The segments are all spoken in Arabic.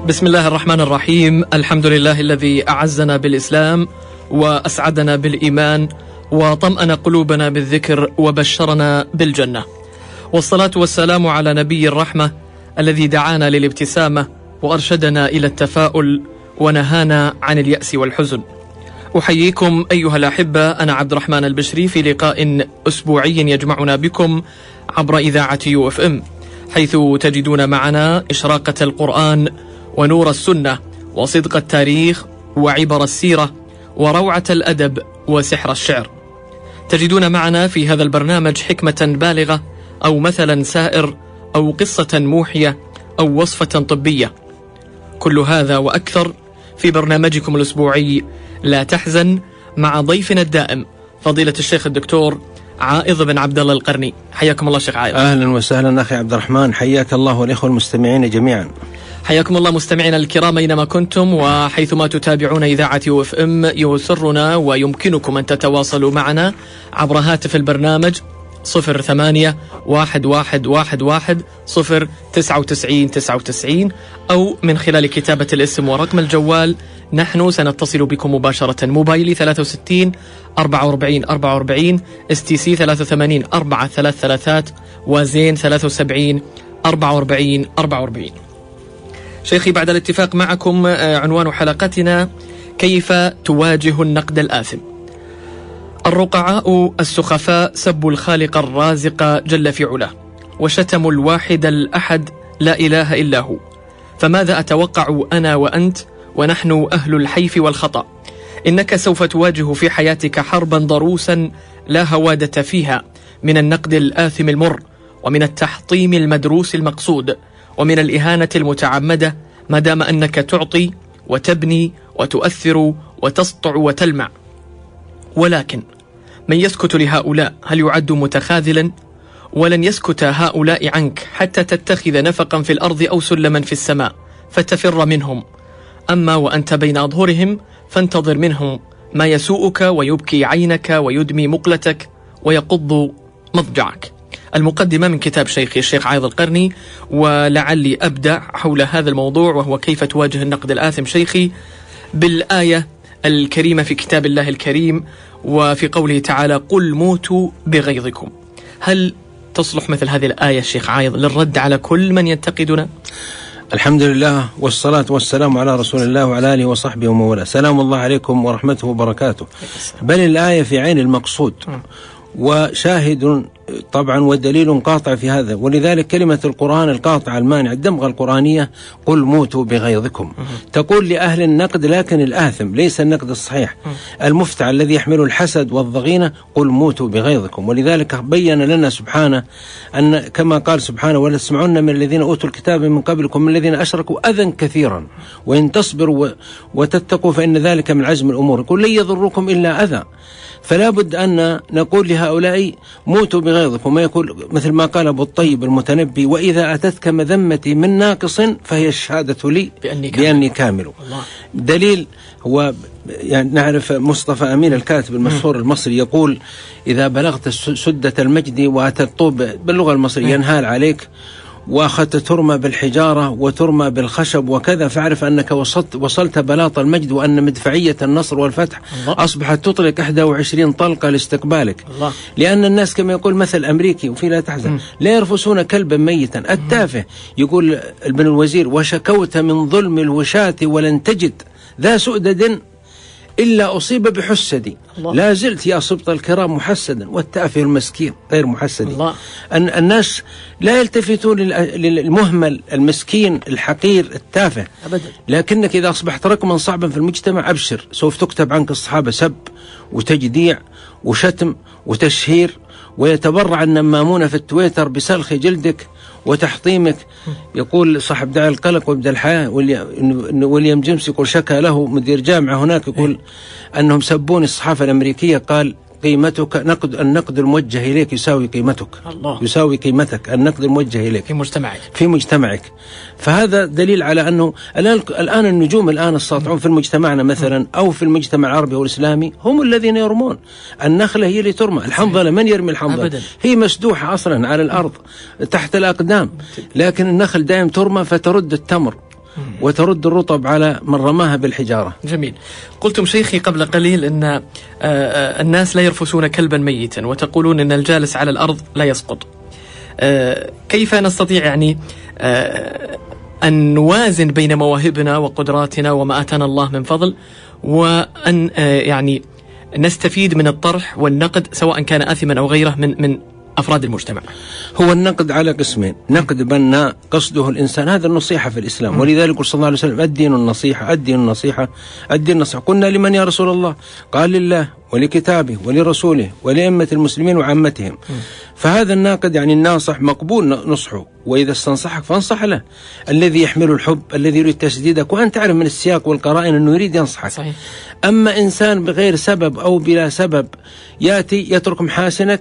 بسم الله الرحمن الرحيم. الحمد لله الذي أعزنا بالإسلام وأسعدنا بالإيمان وطمأن قلوبنا بالذكر وبشرنا بالجنة، والصلاة والسلام على نبي الرحمة الذي دعانا للابتسامة وأرشدنا إلى التفاؤل ونهانا عن اليأس والحزن. أحييكم أيها الأحبة، أنا عبد الرحمن البشري في لقاء أسبوعي يجمعنا بكم عبر إذاعة UFM، حيث تجدون معنا إشراقة القرآن ونور السنة وصدق التاريخ وعبر السيرة وروعة الأدب وسحر الشعر. تجدون معنا في هذا البرنامج حكمة بالغة أو مثلا سائر أو قصة موحية أو وصفة طبية. كل هذا وأكثر في برنامجكم الأسبوعي لا تحزن، مع ضيفنا الدائم فضيلة الشيخ الدكتور عائض بن عبد الله القرني. حياكم الله شيخ عائض. أهلا وسهلا أخي عبد الرحمن، حياك الله والإخوة المستمعين جميعا. حياكم الله مستمعينا الكرام أينما كنتم وحيثما تتابعون إذاعة UFM. يسرنا ويمكنكم أن تتواصلوا معنا عبر هاتف البرنامج 08-1111-099 أو من خلال كتابة الاسم ورقم الجوال. نحن سنتصل بكم مباشرة. موبايلي 63 44 44 STC 83 433 وزين 73 44 44. شيخي، بعد الاتفاق معكم عنوان حلقتنا كيف تواجه النقد الآثم. الرقعاء السخفاء سبوا الخالق الرازق جل في علاه وشتموا الواحد الأحد لا إله إلا هو، فماذا أتوقع أنا وأنت ونحن أهل الحيف والخطأ؟ إنك سوف تواجه في حياتك حربا ضروسا لا هوادة فيها، من النقد الآثم المر، ومن التحطيم المدروس المقصود، ومن الإهانة المتعمدة، ما دام أنك تعطي وتبني وتؤثر وتسطع وتلمع. ولكن من يسكت لهؤلاء هل يعد متخاذلا؟ ولن يسكت هؤلاء عنك حتى تتخذ نفقا في الأرض أو سلما في السماء فتفر منهم. أما وأنت بين أظهرهم فانتظر منهم ما يسوءك ويبكي عينك ويدمي مقلتك ويقض مضجعك. المقدمة من كتاب شيخي الشيخ عائض القرني، ولعلي أبدأ حول هذا الموضوع وهو كيف تواجه النقد الآثم شيخي بالآية الكريمة في كتاب الله الكريم وفي قوله تعالى قل موتوا بغيظكم. هل تصلح مثل هذه الآية الشيخ عائض للرد على كل من ينتقدنا؟ الحمد لله والصلاة والسلام على رسول الله وعلى آله وصحبه ومن والاه. سلام الله عليكم ورحمته وبركاته. بل الآية في عين المقصود وشاهد طبعا ودليل قاطع في هذا، ولذلك كلمة القرآن القاطع المانع الدمغة القرآنية قل موتوا بغيظكم تقول لأهل النقد، لكن الآثم ليس النقد الصحيح المفتعل الذي يحمل الحسد والضغينة، قل موتوا بغيظكم. ولذلك بين لنا سبحانه أن كما قال سبحانه ولا تسمعن من الذين أوتوا الكتاب من قبلكم من الذين أشركوا أذى كثيرا وإن تصبروا وتتقوا فإن ذلك من عزم الأمور، قل لن يضركم إلا أذى. فلا بد أن نقول لهؤلاء موتوا بغيظكم، ما يقول مثل ما قال أبو الطيب المتنبي وإذا أتتك مذمتي من ناقص فهي الشهادة لي بأني كامل. دليل هو يعني نعرف مصطفى أمين الكاتب المشهور المصري يقول إذا بلغت سدة المجد وأتى الطوب باللغة المصرية ينهال عليك وأخذت ترمى بالحجارة وترمى بالخشب وكذا، فاعرف أنك وصلت بلاط المجد وأن مدفعية النصر والفتح أصبحت تطلق 21 طلقة لاستقبالك. لأن الناس كما يقول مثل أمريكي وفي لا تحزن لا يرفسون كلبا ميتا. التافه يقول ابن الوزير وشكوت من ظلم الوشاة ولن تجد ذا سؤدد إلا أصيب بحسدي، لا زلت يا سبط الكرام محسدا والتافه المسكين غير محسد. الناس لا يلتفتون للمهمل المسكين الحقير التافه أبدا، لكنك إذا أصبحت رقما صعبا في المجتمع أبشر سوف تكتب عنك الصحابة سب وتجديع وشتم وتشهير، ويتبرع النمامون في التويتر بسلخ جلدك وتحطيمك. يقول صاحب داعي القلق وابدأ الحياة ويليام جيمس يقول شكى له مدير جامعة هناك يقول أنهم سبوني الصحافة الأمريكية، قال قيمتك النقد الموجه إليك يساوي قيمتك الله. يساوي قيمتك النقد الموجه إليك في مجتمعك. فهذا دليل على أنه الآن النجوم الآن الساطعون في مجتمعنا مثلا أو في المجتمع العربي والإسلامي هم الذين يرمون. النخلة هي اللي ترمى، الحنظلة من يرمي الحنظلة؟ هي مسدوحة أصلا على الأرض تحت الأقدام، لكن النخل دائم ترمى فترد التمر وترد الرطب على من رماها بالحجارة. جميل. قلتم شيخي قبل قليل أن الناس لا يرفسون كلبا ميتا، وتقولون أن الجالس على الأرض لا يسقط. كيف نستطيع يعني أن نوازن بين مواهبنا وقدراتنا وما آتانا الله من فضل، وأن يعني نستفيد من الطرح والنقد سواء كان آثما أو غيره من أفراد المجتمع؟ هو النقد على قسمين: نقد بناء قصده الإنسان، هذا النصيحة في الإسلام، ولذلك صلى الله عليه وسلم: الدين النصيحة، الدين النصيحة، الدين النصيحة. قلنا: لمن يا رسول الله؟ قال: لله ولكتابه ولرسوله ولأئمة المسلمين وعامتهم. فهذا الناقد يعني الناصح مقبول نصحه، وإذا استنصحك فانصح له. الذي يحمل الحب، الذي يريد تسديدك، وأنت تعرف من السياق والقرائن أنه يريد ينصحك. صحيح. أما إنسان بغير سبب أو بلا سبب يأتي يترك محاسنك،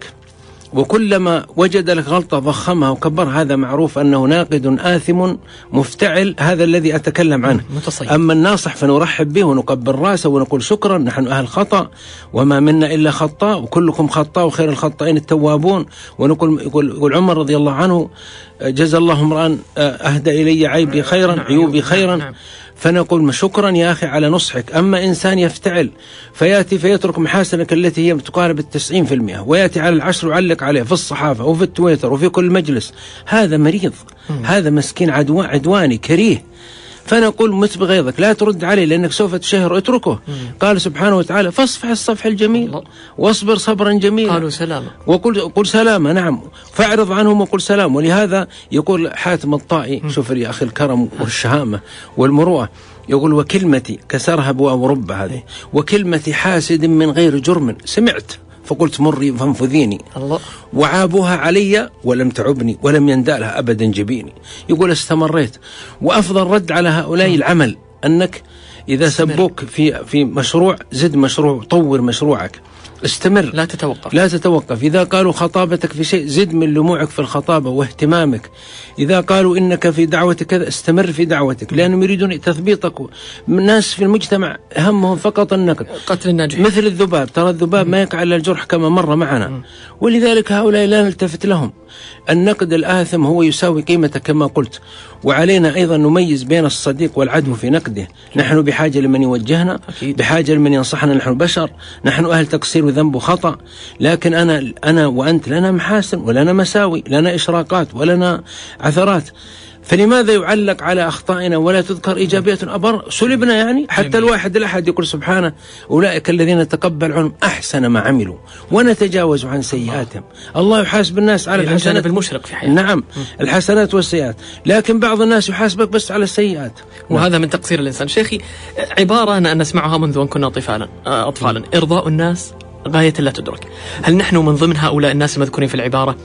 وكلما وجد لك غلطة ضخمها وكبرها، هذا معروف أنه ناقد آثم مفتعل، هذا الذي أتكلم عنه. متصيب. أما الناصح فنرحب به ونقبل راسه ونقول: شكرا، نحن أهل خطأ وما منا إلا خطاء وكلكم خطاء وخير الخطائين التوابون. ونقول يقول عمر رضي الله عنه: جزا الله امرأ أهدى إلي عيبي خيرا، عيوبي خيرا. فنقول: شكرا يا أخي على نصحك. أما إنسان يفتعل فيأتي فيترك محاسنك التي هي تقارب 90%، ويأتي على 10 ويعلق عليه في الصحافة وفي التويتر وفي كل مجلس، هذا مريض، هذا مسكين عدواني كريه. فنقول: مت بغيظك، لا ترد عليه لأنك سوف تشهر، اتركه. قال سبحانه وتعالى: فاصفح الصفح الجميل واصبر صبرا جميلا. قالوا سلاما، وقل سلاما. نعم، فاعرض عنهم وقل سلام. ولهذا يقول حاتم الطائي: شوف يا أخي الكرم والشهامة والمروءة، يقول: وكلمتي كسرها أبواب رب، هذه وكلمتي حاسد من غير جرم سمعت فقلت مري فانفذيني، الله، وعابوها علي ولم تعبني ولم يندالها أبدا جبيني. يقول: استمريت. وأفضل رد على هؤلاء العمل، أنك إذا سبوك في مشروع زد مشروع، طور مشروعك، استمر، لا تتوقف. إذا قالوا خطابتك في شيء زد من لموعك في الخطابة واهتمامك. إذا قالوا إنك في دعوتك كذا استمر في دعوتك، لأنهم يريدون تثبيطك. الناس في المجتمع همهم فقط النقد، قتل الناجح، مثل الذباب. ترى الذباب ما يقع إلا الجرح كما مر معنا. ولذلك هؤلاء لا نلتفت لهم. النقد الآثم هو يساوي قيمته كما قلت. وعلينا أيضا نميز بين الصديق والعدو في نقده. نحن بحاجة لمن يوجهنا، بحاجة لمن ينصحنا. نحن بشر، نحن أهل تقصير وذنب وخطأ، لكن أنا وأنت لنا محاسن ولنا مساوي، لنا إشراقات ولنا عثرات. فلماذا يعلق على أخطائنا ولا تذكر إيجابيات؟ أبر سلبنا يعني. حتى الواحد الأحد يقول سبحانه: أولئك الذين تقبل عنهم أحسن ما عملوا ونتجاوز عن سيئاتهم. الله يحاسب الناس على الحسنات بالمشرق في حياتهم. نعم، الحسنات والسيئات، لكن بعض الناس يحاسبك بس على السيئات، وهذا من تقصير الإنسان. شيخي، عبارة أن نسمعها منذ أن كنا أطفالا: إرضاء الناس غاية لا تدرك. هل نحن من ضمن هؤلاء الناس المذكورين في العبارة؟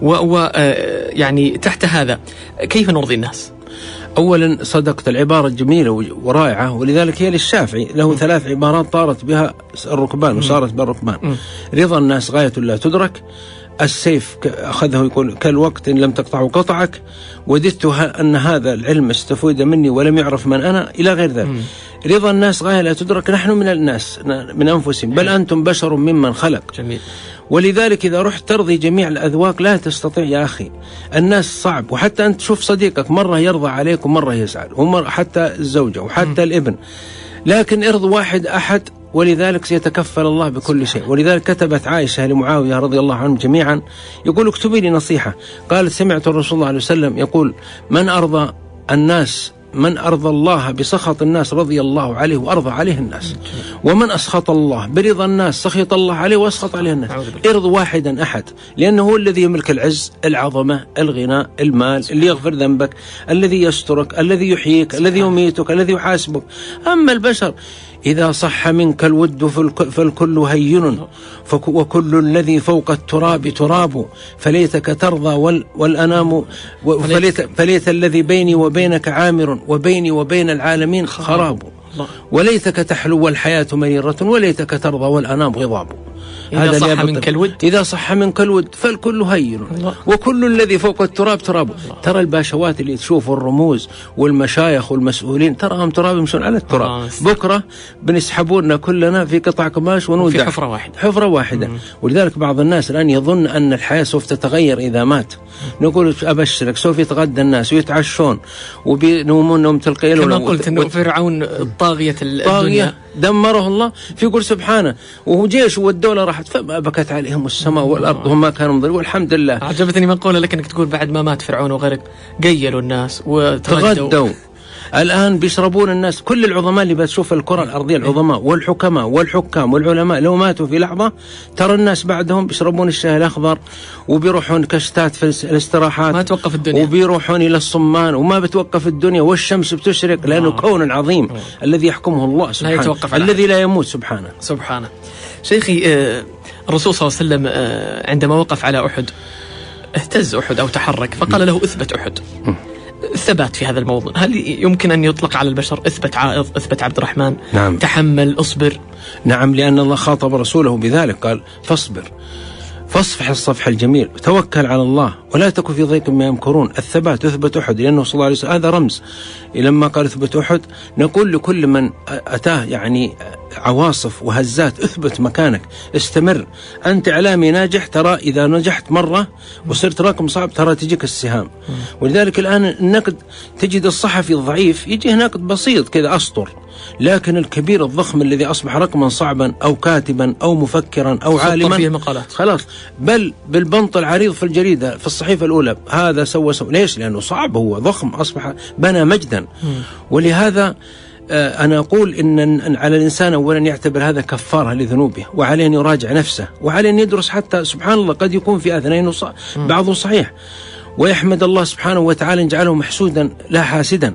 يعني تحت هذا كيف نرضي الناس؟ أولا صدقت، العبارة جميلة ورائعة، ولذلك هي للشافعي له 3 عبارات طارت بها الركبان وصارت بالركبان: رضا الناس غاية لا تدرك، السيف أخذه يقول كالوقت إن لم تقطعه قطعك، وددت أن هذا العلم استفيد مني ولم يعرف من أنا، إلى غير ذلك. رضا الناس غاية لا تدرك، نحن من الناس من أنفسهم، بل أنتم بشر ممن خلق. جميل. ولذلك إذا رحت ترضي جميع الأذواق لا تستطيع يا أخي. الناس صعب، وحتى أنت تشوف صديقك مرة يرضى عليك ومرة يزعل، ومرة حتى الزوجة وحتى الابن، لكن ارض واحد أحد، ولذلك سيتكفل الله بكل شيء. ولذلك كتبت عائشة لمعاوية رضي الله عنهم جميعا يقول: اكتبي لي نصيحة. قالت: سمعت الرسول صلى الله عليه وسلم يقول: من أرضى الله بسخط الناس رضي الله عليه وأرضى عليه الناس، ومن أسخط الله برضا الناس سخط الله عليه وأسخط عليه الناس. ارض واحدا أحد، لأنه هو الذي يملك العز، العظمة، الغنى، المال، اللي يغفر ذنبك، الذي يسترك، الذي يحييك، الذي يميتك، الذي يحاسبك. أما البشر إذا صح منك الود فالكل هين، وكل الذي فوق التراب تراب، فليتك ترضى والأنام، فليت الذي بيني وبينك عامر، وبيني وبين العالمين خراب، وليتك تحلو والحياة مريرة، وليتك ترضى والأنام غضاب. إذا صح منك الود، إذا صح منك الود فالكل هين، وكل الذي فوق التراب تراب. ترى الباشوات اللي تشوفوا الرموز والمشايخ والمسؤولين تراهم تراب يمشون على التراب. بكرة بنسحبونا كلنا في قطع قماش ونودع في حفرة واحدة. ولذلك بعض الناس الآن يظن أن الحياة سوف تتغير إذا مات. نقول أبشرك سوف يتغدى الناس ويتعشون وبينومون نوم الليل. كما قلت أنه فرعون الطاغية الدنيا دمره الله، في يقول سبحانه وهو جيش والدولة راحت فما بكت عليهم السماء والأرض وهم كانوا منظرين والحمد لله. عجبتني مقولة لك أنك تقول بعد ما مات فرعون وغرق قيلوا الناس وتغدوا. الآن بيشربون الناس، كل العظماء اللي بتشوف الكرة الأرضية، العظماء والحكماء والحكام والعلماء لو ماتوا في لحظة ترى الناس بعدهم بيشربون الشاي الأخضر وبيروحون كشتات في الاستراحات، ما توقف الدنيا، وبيروحون إلى الصمان وما بتوقف الدنيا، والشمس بتشرق لأنه كون عظيم الذي يحكمه الله سبحانه، الذي لا يموت سبحانه. شيخي، الرسول صلى الله عليه وسلم عندما وقف على أحد اهتز أحد أو تحرك فقال له اثبت أحد. الثبات في هذا الموضوع هل يمكن أن يطلق على البشر؟ اثبت عائض، اثبت عبد الرحمن، نعم. تحمل، اصبر. نعم، لأن الله خاطب رسوله بذلك، قال فاصبر، فاصفح الصفح الجميل، توكل على الله ولا تكن في ضيق ما يمكرون. الثبات اثبت أحد، لأنه صلى الله عليه وسلم هذا رمز. لما قال اثبت أحد نقول لكل من أتاه يعني عواصف وهزات اثبت مكانك، استمر، أنت إعلامي ناجح، ترى إذا نجحت مرة وصرت رقم صعب ترى تجيك السهام. ولذلك الآن النقد تجد الصحفي الضعيف يجيه نقد بسيط كذا أسطر، لكن الكبير الضخم الذي أصبح رقما صعبا أو كاتبا أو مفكرا أو عالما فيه مقالات خلاص، بل بالبنط العريض في الجريدة في الصحيفة الأولى هذا سوى ليش؟ لأنه صعب، هو ضخم، أصبح بنى مجدا. ولهذا أنا أقول إن على الإنسان أولا يعتبر هذا كفارة لذنوبه، وعليه أن يراجع نفسه، وعليه أن يدرس حتى سبحان الله قد يكون في أثنين بعضه صحيح، ويحمد الله سبحانه وتعالى أن جعله محسودا لا حاسدا،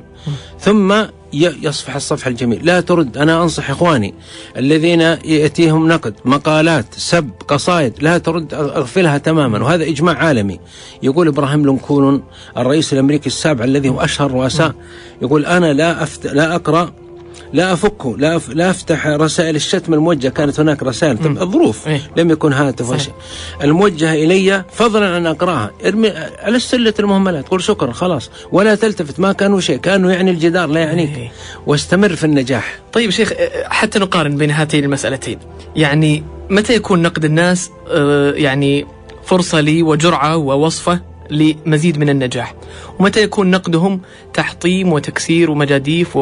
ثم يصفح الصفح الجميل. لا ترد. أنا أنصح إخواني الذين يأتيهم نقد، مقالات، سب، قصائد، لا ترد، أغفلها تماما. وهذا إجماع عالمي. يقول إبراهام لينكولن الرئيس الأمريكي السابع الذي هو أشهر الرؤساء، يقول أنا لا أقرأ، لا أفكه، لا أفتح رسائل الشتم الموجهة. كانت هناك رسائل الظروف لم يكن هاتف الموجهة إلي فضلا أن أقرأها، ارمي على السلة المهملات، قل شكرا خلاص، ولا تلتفت، ما كانوا شيء، كانوا يعني الجدار لا يعنيك، واستمر في النجاح. طيب شيخ، حتى نقارن بين هاتين المسألتين، يعني متى يكون نقد الناس يعني فرصة لي وجرعة ووصفة لمزيد من النجاح، ومتى يكون نقدهم تحطيم وتكسير ومجاديف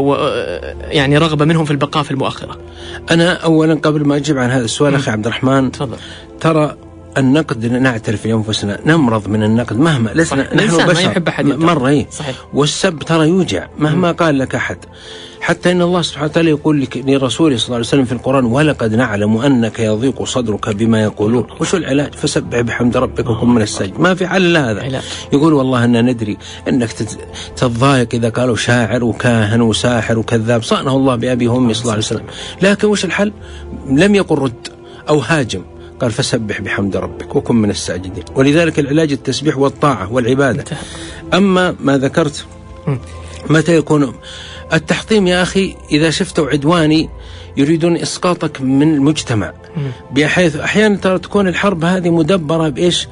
يعني رغبة منهم في البقاء في المؤخرة؟ أنا أولا قبل ما أجيب عن هذا السؤال أخي عبد الرحمن، ترى النقد نعترف لأنفسنا نمرض من النقد مهما لسنا نحن بشر مرة والسب ترى يوجع مهما قال لك أحد. حتى إن الله سبحانه وتعالى يقول لرسوله صلى الله عليه وسلم في القرآن ولقد نعلم أنك يضيق صدرك بما يقولون. وشو العلاج؟ فسبح بحمد ربك وكن من الساجدين. ما في حل لهذا. يقول والله أننا ندري أنك تتضايق إذا قالوا شاعر وكاهن وساحر وكذاب، صانه الله بأبي وأمي صلى الله عليه وسلم. لكن وش الحل؟ لم يقل رد أو هاجم، قال فسبح بحمد ربك وكن من الساجدين. ولذلك العلاج التسبيح والطاعة والعبادة. أما ما ذكرت متى يكون التحطيم يا أخي؟ إذا شفتوا عدواني يريدون إسقاطك من المجتمع، بحيث أحيانا ترى تكون الحرب هذه مدبرة بإيش؟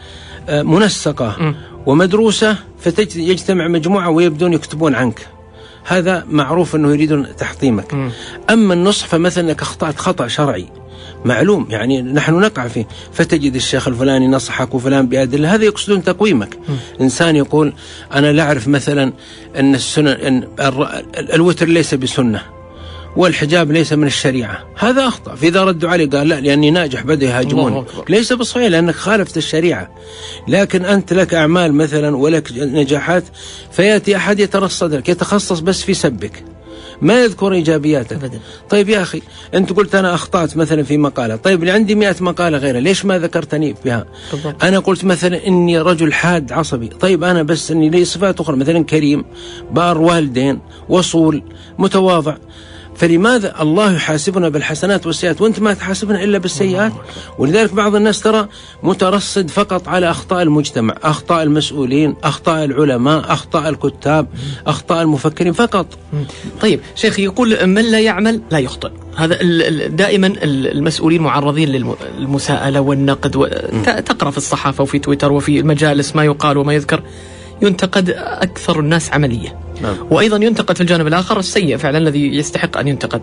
منسقة ومدروسة، فتجتمع مجموعة ويبدون يكتبون عنك. هذا معروف أنه يريدون تحطيمك. أما النصح فمثلا أنك أخطأت خطأ شرعي معلوم، يعني نحن نقع فيه، فتجد الشيخ الفلاني نصحك وفلان بأدلة، هذا يقصدون تقويمك. إنسان يقول أنا لا أعرف مثلا أن السنة أن الوتر ليس بسنة والحجاب ليس من الشريعة، هذا أخطأ. فإذا ردوا عليه قال لا لأني ناجح بدأ يهاجمون، ليس بصحيح لأنك خالفت الشريعة. لكن أنت لك أعمال مثلا ولك نجاحات، فيأتي أحد يترصد لك يتخصص بس في سبك، ما يذكر إيجابياتك. طيب يا أخي أنت قلت أنا أخطأت مثلا في مقالة، طيب اللي عندي 100 مقالة غيرها، ليش ما ذكرتني بها؟ أنا قلت مثلا إني رجل حاد عصبي، طيب أنا بس إني لي صفات أخرى، مثلا كريم، بار والدين، وصول، متواضع. فلماذا الله يحاسبنا بالحسنات والسيئات وأنت ما تحاسبنا إلا بالسيئات؟ ولذلك بعض الناس ترى مترصد فقط على أخطاء المجتمع، أخطاء المسؤولين، أخطاء العلماء، أخطاء الكتاب، أخطاء المفكرين فقط. طيب شيخي، يقول من لا يعمل لا يخطئ. هذا دائما المسؤولين معرضين للمساءلة والنقد، تقرأ في الصحافة وفي تويتر وفي المجالس ما يقال وما يذكر، ينتقد أكثر الناس عملية. وأيضا ينتقد في الجانب الآخر السيء فعلا الذي يستحق أن ينتقد.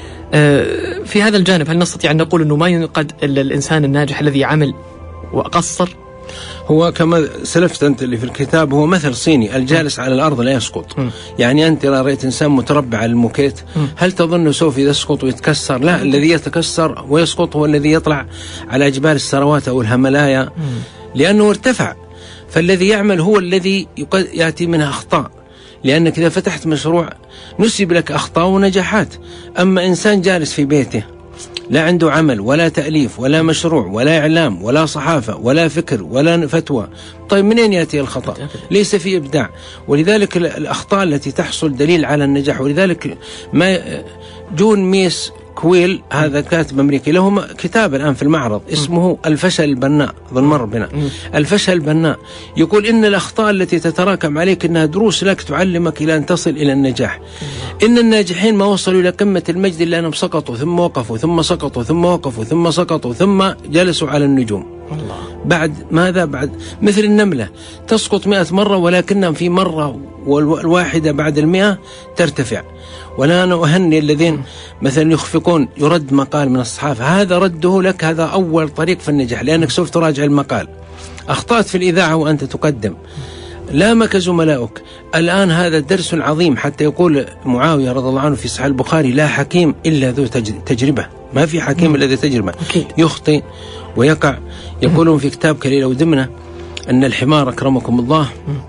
في هذا الجانب هل نستطيع أن نقول أنه ما ينقد إلا الإنسان الناجح الذي عمل وقصر؟ هو كما سلفت أنت اللي في الكتاب هو مثل صيني، الجالس على الأرض لا يسقط. يعني أنت رأيت إنسان متربع على الموكيت، هل تظن سوف يسقط ويتكسر؟ لا، الذي يتكسر ويسقط هو الذي يطلع على جبال السروات أو الهملايا لأنه ارتفع. فالذي يعمل هو الذي يأتي منها أخطاء، لأنك إذا فتحت مشروع نسب لك أخطاء ونجاحات. أما إنسان جالس في بيته لا عنده عمل ولا تأليف ولا مشروع ولا إعلام ولا صحافة ولا فكر ولا فتوى، طيب منين يأتي الخطأ؟ ليس في إبداع. ولذلك الأخطاء التي تحصل دليل على النجاح. ولذلك ما جون ميس كويل هذا كاتب أمريكي له كتاب الآن في المعرض اسمه الفشل البناء، ظن مر بنا الفشل البناء. يقول إن الأخطاء التي تتراكم عليك إنها دروس لك تعلمك إلى أن تصل إلى النجاح. إن الناجحين ما وصلوا إلى قمة المجد إلا أنهم سقطوا ثم وقفوا ثم سقطوا ثم وقفوا ثم سقطوا ثم جلسوا على النجوم. بعد ماذا؟ بعد مثل النملة تسقط 100 مرة ولكنها في مرة والواحدة بعد 100 ترتفع. ولا أنا أهني الذين مثلا يخفقون يرد مقال من الصحافة، هذا رده لك، هذا أول طريق في النجاح، لأنك سوف تراجع المقال. أخطأت في الإذاعة وأنت تقدم، لامك زملائك. الآن هذا درس عظيم، حتى يقول معاوية رضي الله عنه في صحيح البخاري لا حكيم إلا ذو تجربة، ما في حكيم إلا ذو تجربة. يخطئ ويقع. يقولون في كتاب كليلة ودمنة أن الحمار أكرمكم الله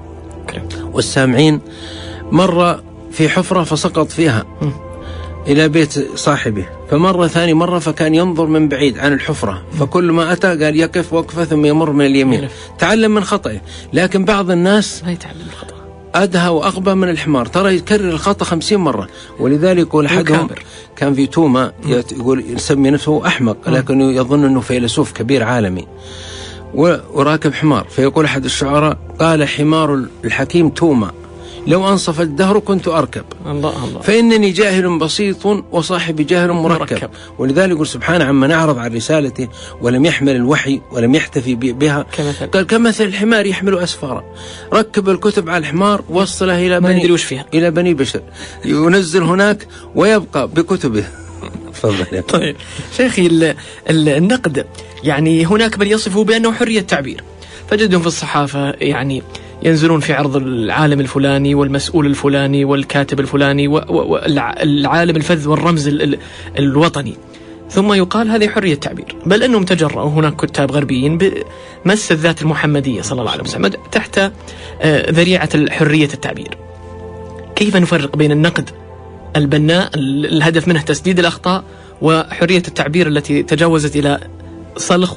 والسامعين مر في حفرة فسقط فيها إلى بيت صاحبه، فمر ثاني مرة فكان ينظر من بعيد عن الحفرة، فكل ما أتى قال يقف وقفة ثم يمر من اليمين. تعلم من خطأه. لكن بعض الناس ما يتعلم الخطأ، أدهى وأغبى من الحمار، ترى يكرر الخطأ 50 مرة. ولذلك يقول أحدهم كان في توما يقول يسمي نفسه أحمق لكنه يظن أنه فيلسوف كبير عالمي وراكب حمار، فيقول أحد الشعراء قال حمار الحكيم توما لو أنصف الدهر كنت أركب. الله الله. فإنني جاهل بسيط وصاحبي جاهل مركب. ولذلك يقول سبحانه عما نعرض عن رسالته ولم يحمل الوحي ولم يحتفي بها، قال كمثل الحمار يحمل أسفارا، ركب الكتب على الحمار وصله إلى بني بشر، ينزل هناك ويبقى بكتبه. طيب شيخي، النقد يعني هناك من يصفه بأنه حرية تعبير، فجدهم في الصحافة يعني ينزلون في عرض العالم الفلاني والمسؤول الفلاني والكاتب الفلاني والعالم الفذ والرمز الوطني، ثم يقال هذه حرية تعبير، بل أنهم تجرؤوا هناك كتاب غربيين بمس الذات المحمدية صلى الله عليه وسلم تحت ذريعة حرية التعبير. كيف نفرق بين النقد البناء الهدف منه تسديد الأخطاء وحرية التعبير التي تجاوزت إلى صلخ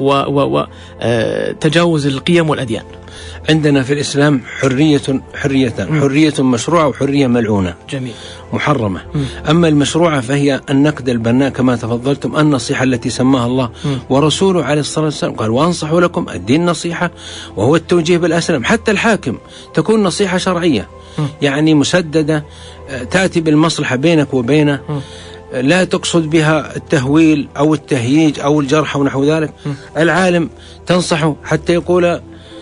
وتجاوز القيم والأديان؟ عندنا في الإسلام حريتان، حرية مشروعة وحرية ملعونة. جميل. محرمة. أما المشروعة فهي النقد البناء كما تفضلتم، النصيحة التي سماها الله ورسوله عليه الصلاة والسلام، قال وأنصح لكم الدين نصيحة وهو التوجيه بالأسلم. حتى الحاكم تكون نصيحة شرعية يعني مسددة تأتي بالمصلحة بينك وبينه، لا تقصد بها التهويل أو التهييج أو الجرح ونحو ذلك. العالم تنصحه، حتى يقول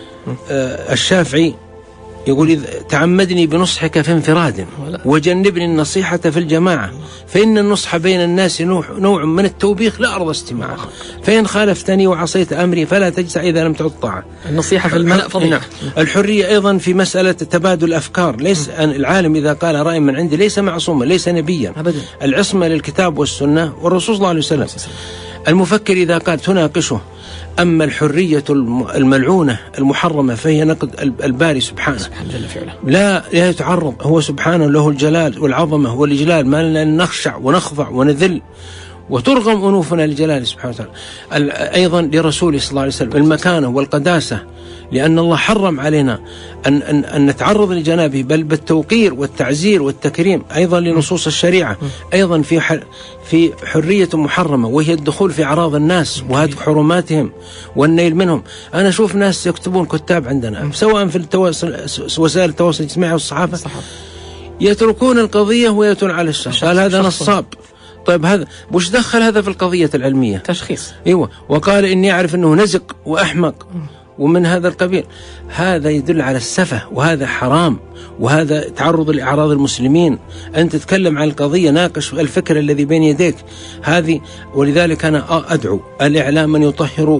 الشافعي يقول تعمدني بنصحك في انفراد وجنبني النصيحة في الجماعة، فإن النصح بين الناس نوع من التوبيخ لا أرضى استماعه، فإن خالفتني وعصيت أمري فلا تجزع إذا لم تعد طاعة. النصيحة في الملأ فضيلة. الحرية أيضا في مسألة تبادل الأفكار، ليس العالم إذا قال رأي من عندي ليس معصوما ليس نبيا أبدا. العصمة للكتاب والسنة والرسول صلى الله عليه وسلم. المفكر إذا قال تناقشه. أما الحرية الملعونة المحرمة فهي نقد الباري سبحانه لا يتعرض، هو سبحانه له الجلال والعظمة والإجلال، ما لنا أن نخشع ونخضع ونذل وترغم أنوفنا لجلاله سبحانه وتعالى. أيضا لرسوله صلى الله عليه وسلم المكانة والقداسة لأن الله حرم علينا أن نتعرض لجنابه، بل بالتوقير والتعزير والتكريم أيضا لنصوص الشريعة، أيضا في حرية محرمة وهي الدخول في أعراض الناس وهتك حرماتهم والنيل منهم. أنا أشوف ناس يكتبون كتاب عندنا سواء في وسائل التواصل الاجتماعي والصحافة يتركون القضية ويأتون على الشخص، قال هذا نصاب. طيب هذا وش دخل هذا في القضية العلمية؟ تشخيص. ايوه، وقال اني اعرف انه نزق واحمق ومن هذا القبيل. هذا يدل على السفه، وهذا حرام، وهذا تعرض لأعراض المسلمين. أنت تتكلم عن القضية، ناقش الفكر الذي بين يديك هذه. ولذلك أنا أدعو الإعلام أن يطهروا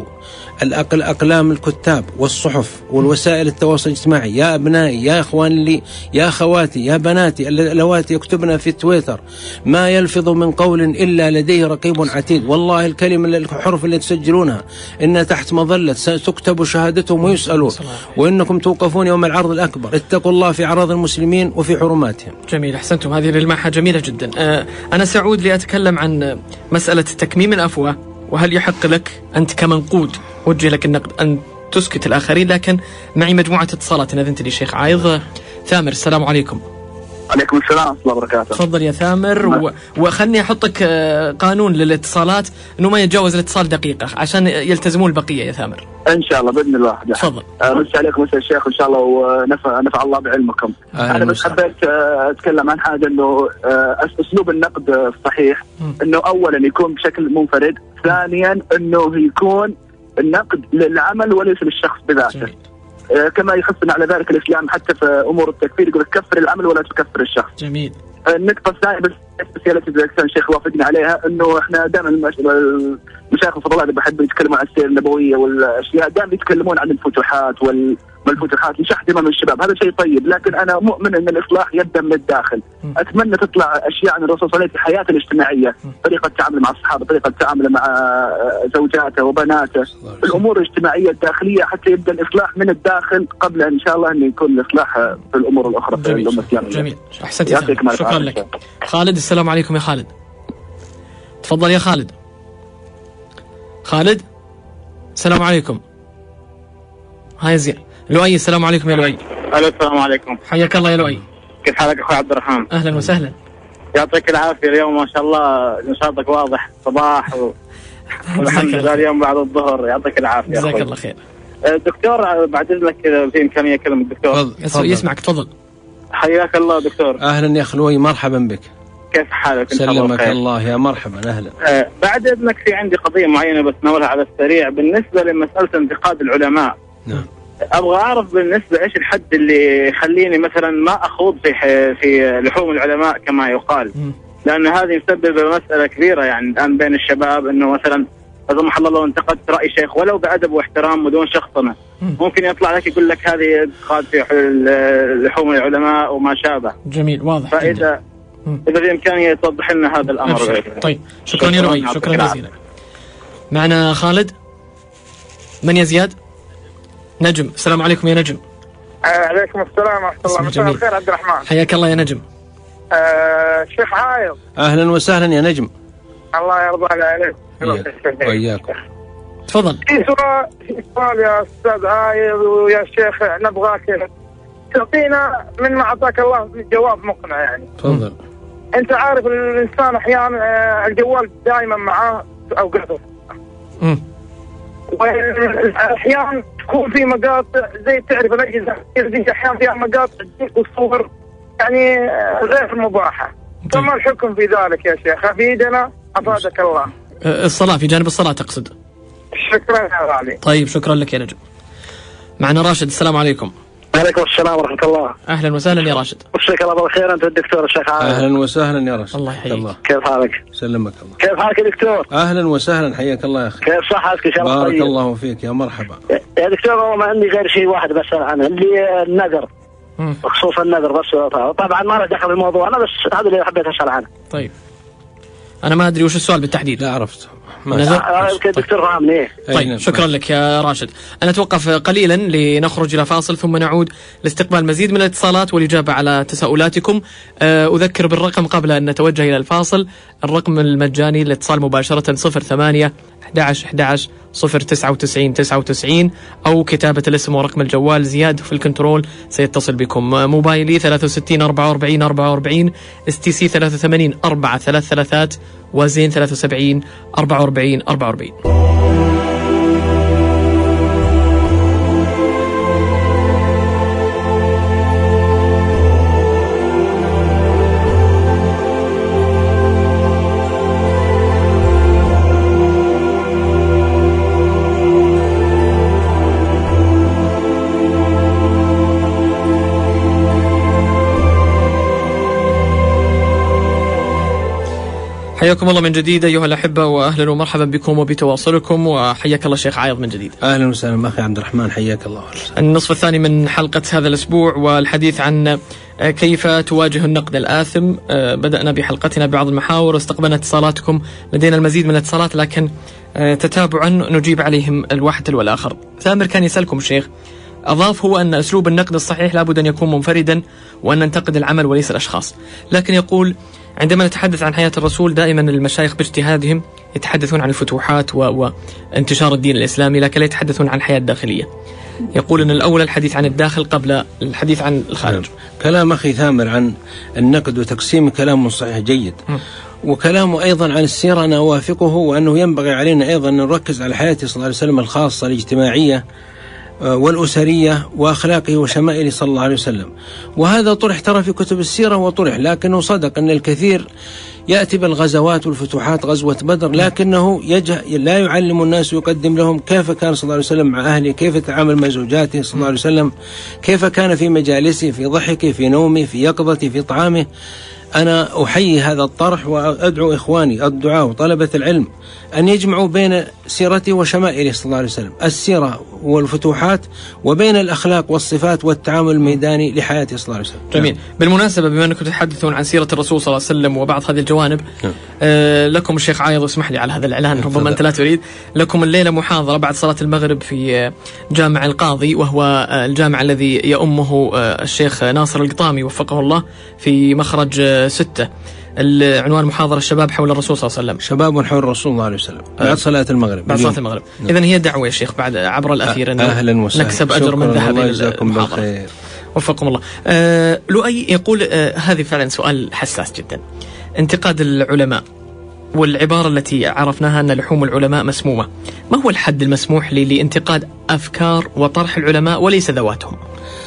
الأقلام الكتاب والصحف والوسائل التواصل الاجتماعي. يا أبنائي، يا إخوان لي، يا أخواتي، يا بناتي اللواتي يكتبنا في تويتر، ما يلفظ من قول إلا لديه رقيب عتيد. والله الكلمة الحرف اللي تسجلونها إنها تحت مظلة ستكتب شهادتهم ويسألون، وإنكم توقفون يوم العرض الأكبر. اتقوا الله في أعراض المسلمين وفي حرماتهم. جميل، أحسنتم، هذه الملمحة جميلة جدا. أنا سأعود لأتكلم عن مسألة تكميم الأفواه، وهل يحق لك أنت كمنقود وجه لك النقد أن تسكت الآخرين؟ لكن معي مجموعة اتصالات إن أذنت لي شيخ عايض. ثامر، السلام عليكم. عليكم السلام ورحمة الله وبركاته. تفضل يا ثامر. وخلني أحطك قانون للاتصالات أنه ما يتجاوز الاتصال دقيقة عشان يلتزمون البقية يا ثامر. إن شاء الله بإذن الله. تفضل. مسا عليكم مسا الشيخ إن شاء الله، ونفع الله بعلمكم. أنا بس حبيت أتكلم عن حاجة، إنه أسلوب النقد الصحيح إنه أولا يكون بشكل منفرد، ثانيا إنه يكون النقد للعمل وليس للشخص بذاته. كما يحثنا على ذلك الإسلام حتى في أمور التكفير، يقول كفر العمل ولا تكفر الشخص. جميل. النقطة الثانية بس الشيخ وافقنا عليها، إنه إحنا دائما المشايخ الفضلاء اللي بحب يتكلمون عن السيرة النبوية والأشياء دائما يتكلمون عن الفتوحات والفتوحات لشح دماء الشباب. هذا شيء طيب، لكن أنا مؤمن أن الإصلاح يبدأ من الداخل. أتمنى تطلع أشياء عن الرسول صلى الله عليه وسلم في حياته الاجتماعية، طريقة تعامله مع الصحابة، طريقة تعامله مع زوجاته وبناته، الأمور الاجتماعية الداخلية، حتى يبدأ الإصلاح من الداخل قبل إن شاء الله أن يكون الإصلاح في الأمور الأخرى في الأمة الإسلامية. جميل، أحسنت يا ثامر، شكرا لك. خالد، السلام عليكم يا خالد. تفضل يا خالد. خالد، السلام عليكم. هاي زين. لؤي، السلام عليكم يا لؤي. السلام عليكم، حياك الله يا لؤي. كيف حالك اخوي عبد الرحمن؟ اهلا وسهلا. يعطيك العافيه. اليوم ما شاء الله نشاطك واضح صباح والحمد لله اليوم بعد الظهر. يعطيك العافيه. جزاك الله خير. دكتور بعد اذنك في امكانيه اكلم الدكتور؟ يسمعك، تفضل. حياك الله دكتور. اهلا يا اخ لؤي، مرحبا بك. كيف حالك؟ سلمك الله، يا مرحبا اهلا. بعد اذنك في عندي قضيه معينه بس ناولها على السريع بالنسبه لمساله انتقاد العلماء. نعم. ابغى اعرف بالنسبه ايش الحد اللي يخليني مثلا ما اخوض في لحوم العلماء كما يقال، لان هذه مسببه مساله كبيره يعني الان بين الشباب، انه مثلا لا سمح الله لو انتقدت راي شيخ ولو بادب واحترام ودون شخصنه ممكن يطلع لك يقول لك هذه انتقاد في لحوم العلماء وما شابه. جميل، واضح. فاذا اذا بامكانيه توضح لنا هذا الامر. طيب، شكرا يا لؤي، شكرا جزيلا. معنا خالد. من يا زياد؟ نجم، السلام عليكم يا نجم. عليكم السلام ورحمة الله. مساء الخير عبد الرحمن. حياك الله يا نجم. شيخ عايض. أهلا وسهلا يا نجم. الله يرضى عليك. وإياكم. تفضل. في سؤال يا أستاذ عايض ويا شيخ، نبغاك تعطينا من ما أعطاك الله جواب مقنع يعني. تفضل. أنت عارف الإنسان أحيانا الجوال دائما معاه أوقاته. واحيانا تكون في مقاطع زي تعرف الاجهزه زي احيانا فيها مقاطع وصور يعني غير مباحه. فما الحكم في ذلك يا شيخ؟ افيدنا افادك الله. الصلاه، في جانب الصلاه تقصد؟ شكرا يا غالي. طيب، شكرا لك يا نجم. معنا راشد، السلام عليكم. وعليكم السلام ورحمة الله. أهلا وسهلا يا راشد. مساك الله بالخير، أنت الدكتور الشيخ عايض. أهلا وسهلا يا راشد. الله يحييك. كيف حالك؟ سلمك الله. كيف حالك يا دكتور؟ أهلا وسهلا، حياك الله يا أخي. كيف صحتك إن شاء الله؟ بارك الله فيك، يا مرحبا. يا دكتور ما عندي غير شيء واحد بسأل عنه، اللي النذر، بخصوص النذر بس. طبعا ما له دخل بالموضوع أنا، بس هذا اللي حبيت أسأل عنه. طيب، أنا ما أدري وش السؤال بالتحديد. لا عرفت. يمكن الدكتور فهمني إيه. طيب، شكرا لك يا راشد. أنا أتوقف قليلا لنخرج إلى فاصل ثم نعود لاستقبال مزيد من الاتصالات والإجابة على تساؤلاتكم. أذكر بالرقم قبل أن نتوجه إلى الفاصل، الرقم المجاني للاتصال مباشرة 08 11 11 099 99 أو كتابة الاسم ورقم الجوال. زياد في الكنترول سيتصل بكم. موبايلي 63 44 44 STC 83 433 وزين 73 44 44. حياكم الله من جديد أيها الأحبة، وأهلا ومرحبا بكم وبتواصلكم، وحياك الله شيخ عايض من جديد. أهلا وسهلا أخي عبد الرحمن، حياك الله. النصف الثاني من حلقة هذا الأسبوع والحديث عن كيف تواجه النقد الآثم. بدأنا بحلقتنا ببعض المحاور واستقبلنا اتصالاتكم، لدينا المزيد من الاتصالات لكن تتابعا نجيب عليهم الواحد تلو الآخر. ثامر كان يسألكم الشيخ، أضاف هو أن أسلوب النقد الصحيح لابد أن يكون منفردا وأن ننتقد العمل وليس الأشخاص، لكن يقول عندما نتحدث عن حياة الرسول دائما المشايخ باجتهادهم يتحدثون عن الفتوحات وانتشار الدين الإسلامي، لكن لا يتحدثون عن الحياة الداخلية. يقول أن الأول الحديث عن الداخل قبل الحديث عن الخارج. كلام أخي ثامر عن النقد وتقسيم كلام صحيح جيد، وكلامه أيضا عن السيرة أنا أوافقه، وأنه ينبغي علينا أيضا أن نركز على حياته صلى الله عليه وسلم الخاصة الاجتماعية والأسرية وأخلاقه وشمائله صلى الله عليه وسلم. وهذا طرح ترى في كتب السيرة وطرح، لكنه صدق أن الكثير يأتي بالغزوات والفتوحات، غزوة بدر، لكنه لا يعلم الناس ويقدم لهم كيف كان صلى الله عليه وسلم مع أهله، كيف تعامل مع زوجاته صلى الله عليه وسلم، كيف كان في مجالسه، في ضحكه، في نومه، في يقظته، في طعامه. أنا أحيي هذا الطرح وأدعو إخواني الدعاء وطلبة العلم أن يجمعوا بين سيرته وشمائله صلى الله عليه وسلم، السيرة والفتوحات، وبين الأخلاق والصفات والتعامل الميداني لحياته صلى الله عليه وسلم. جميل. بالمناسبة بما أنكم تتحدثون عن سيرة الرسول صلى الله عليه وسلم وبعض هذه الجوانب، لكم الشيخ عايض، اسمح لي على هذا الإعلان ربما أنت لا تريد، لكم الليلة محاضرة بعد صلاة المغرب في جامع القاضي، وهو الجامع الذي يؤمه الشيخ ناصر القطامي وفقه الله، في مخرج 6. العنوان محاضرة الشباب حول الرسول صلى الله عليه وسلم. شباب حول الرسول صلى الله عليه وسلم بعد صلاة المغرب. بعد صلاة المغرب. إذن هي دعوة يا شيخ بعد عبر الأثير أن أهلا وسهلا، نكسب أجر من ذهب إلى المحاضرة. وفقكم الله. لؤي يقول هذه فعلا سؤال حساس جدا، انتقاد العلماء والعبارة التي عرفناها أن لحوم العلماء مسمومة، ما هو الحد المسموح لانتقاد أفكار وطرح العلماء وليس ذواتهم؟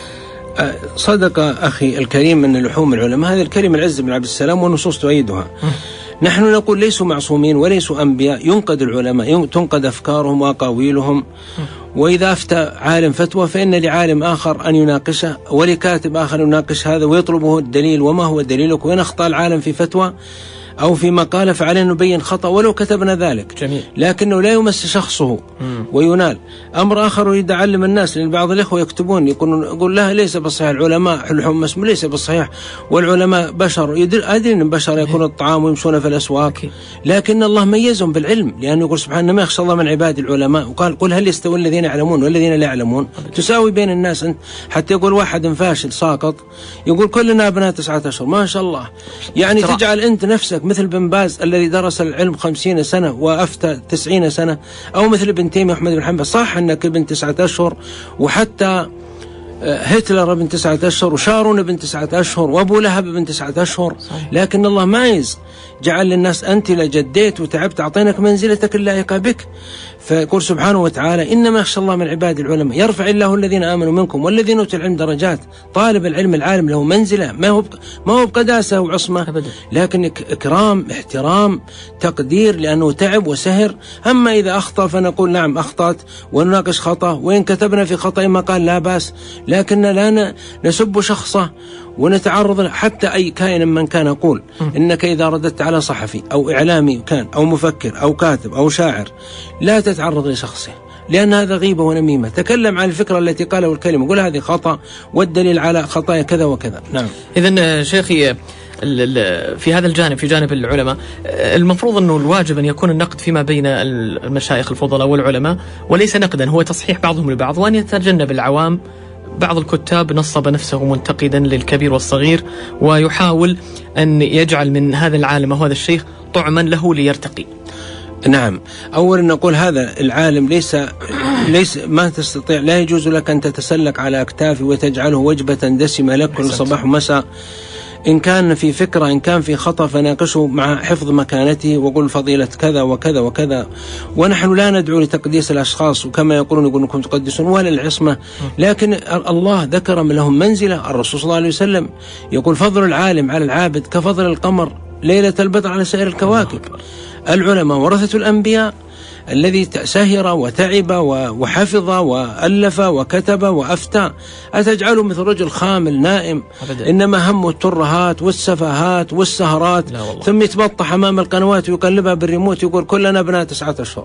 صدق أخي الكريم أن لحوم العلماء، هذا الكريم العز بن عبد السلام والنصوص تؤيدها. نحن نقول ليسوا معصومين وليسوا أنبياء، ينقد العلماء، تنقد أفكارهم وأقاويلهم، وإذا أفتى عالم فتوى فإن لعالم آخر أن يناقشه، ولكاتب آخر يناقش هذا ويطلبه الدليل، وما هو دليلك، وإن أخطأ العالم في فتوى أو في مقالة فعلينا نبين خطأ ولو كتبنا ذلك. جميل. لكنه لا يمس شخصه وينال. أمر آخر يريد أعلم الناس، لأن بعض الإخوة يكتبون يقول لها ليس بالصحيح العلماء لحوم مسموم، ليس بالصحيح، والعلماء بشر، أدري أن بشر يكون الطعام ويمشون في الأسواق، لكن الله ميزهم بالعلم، لأنه يقول سبحانه ما يخشى الله من عباد العلماء، وقال قل هل يستوي الذين يعلمون والذين لا يعلمون، تساوي بين الناس أنت. حتى يقول واحد فاشل ساقط يقول كلنا أبناء 9 أشهر، ما شاء الله، يعني تجعل أنت نفسك مثل بن باز الذي درس العلم 50 سنة وأفتى 90 سنة، أو مثل ابن تيمية أحمد بن حنبل. صح أنك ابن 9 أشهر، وحتى هتلر ابن 9 أشهر، وشارون ابن 9 أشهر، وأبو لهب ابن 9 أشهر، لكن الله مايز، جعل للناس أنت لجديت وتعبت، أعطيناك منزلتك اللائقة بك. فيقول سبحانه وتعالى إنما يخشى الله من عباد العلماء، يرفع الله الذين آمنوا منكم والذين أوتوا العلم درجات. طالب العلم العالم له منزلة، ما هو بقداسة وعصمة، لكن إكرام، احترام، تقدير، لأنه تعب وسهر. أما إذا أخطأ فنقول نعم أخطأت ونناقش خطأ، وإن كتبنا في خطأ ما قال لا بأس، لكن لا نسب شخصه ونتعرض حتى أي كائن من كان. أقول إنك إذا رددت على صحفي أو إعلامي كان أو مفكر أو كاتب أو شاعر لا تتعرض لشخصه، لأن هذا غيبة ونميمة. تكلم عن الفكرة التي قاله الكلمة، قل هذه خطأ والدليل على خطايا كذا وكذا. نعم. إذن شيخي في هذا الجانب، في جانب العلماء، المفروض أنه الواجب أن يكون النقد فيما بين المشايخ الفضلاء والعلماء، وليس نقدا هو تصحيح بعضهم لبعض، وأن يتجنب العوام. بعض الكتاب نصب نفسه منتقدا للكبير والصغير، ويحاول أن يجعل من هذا العالم وهذا الشيخ طعما له ليرتقي. نعم، أولا نقول هذا العالم ليس ما تستطيع، لا يجوز لك أن تتسلق على أكتافه وتجعله وجبة دسمة لك كل صباح ومساء. إن كان في فكرة، إن كان في خطأ، فناقشه مع حفظ مكانته وقل فضيلة كذا وكذا وكذا. ونحن لا ندعو لتقديس الأشخاص، وكما يقولون أنكم تقدسون، ولا العصمة، لكن الله ذكر من لهم منزلة. الرسول صلى الله عليه وسلم يقول فضل العالم على العابد كفضل القمر ليلة البدر على سائر الكواكب. العلماء ورثة الأنبياء، الذي سهر وتعب وحفظ وألف وكتب وأفتى، أتجعله مثل رجل خامل نائم أبداً. إنما همه الترهات والسفاهات والسهرات، ثم يتبطح أمام القنوات ويقلبها بالريموت يقول كلنا أبناء 9 أشهر.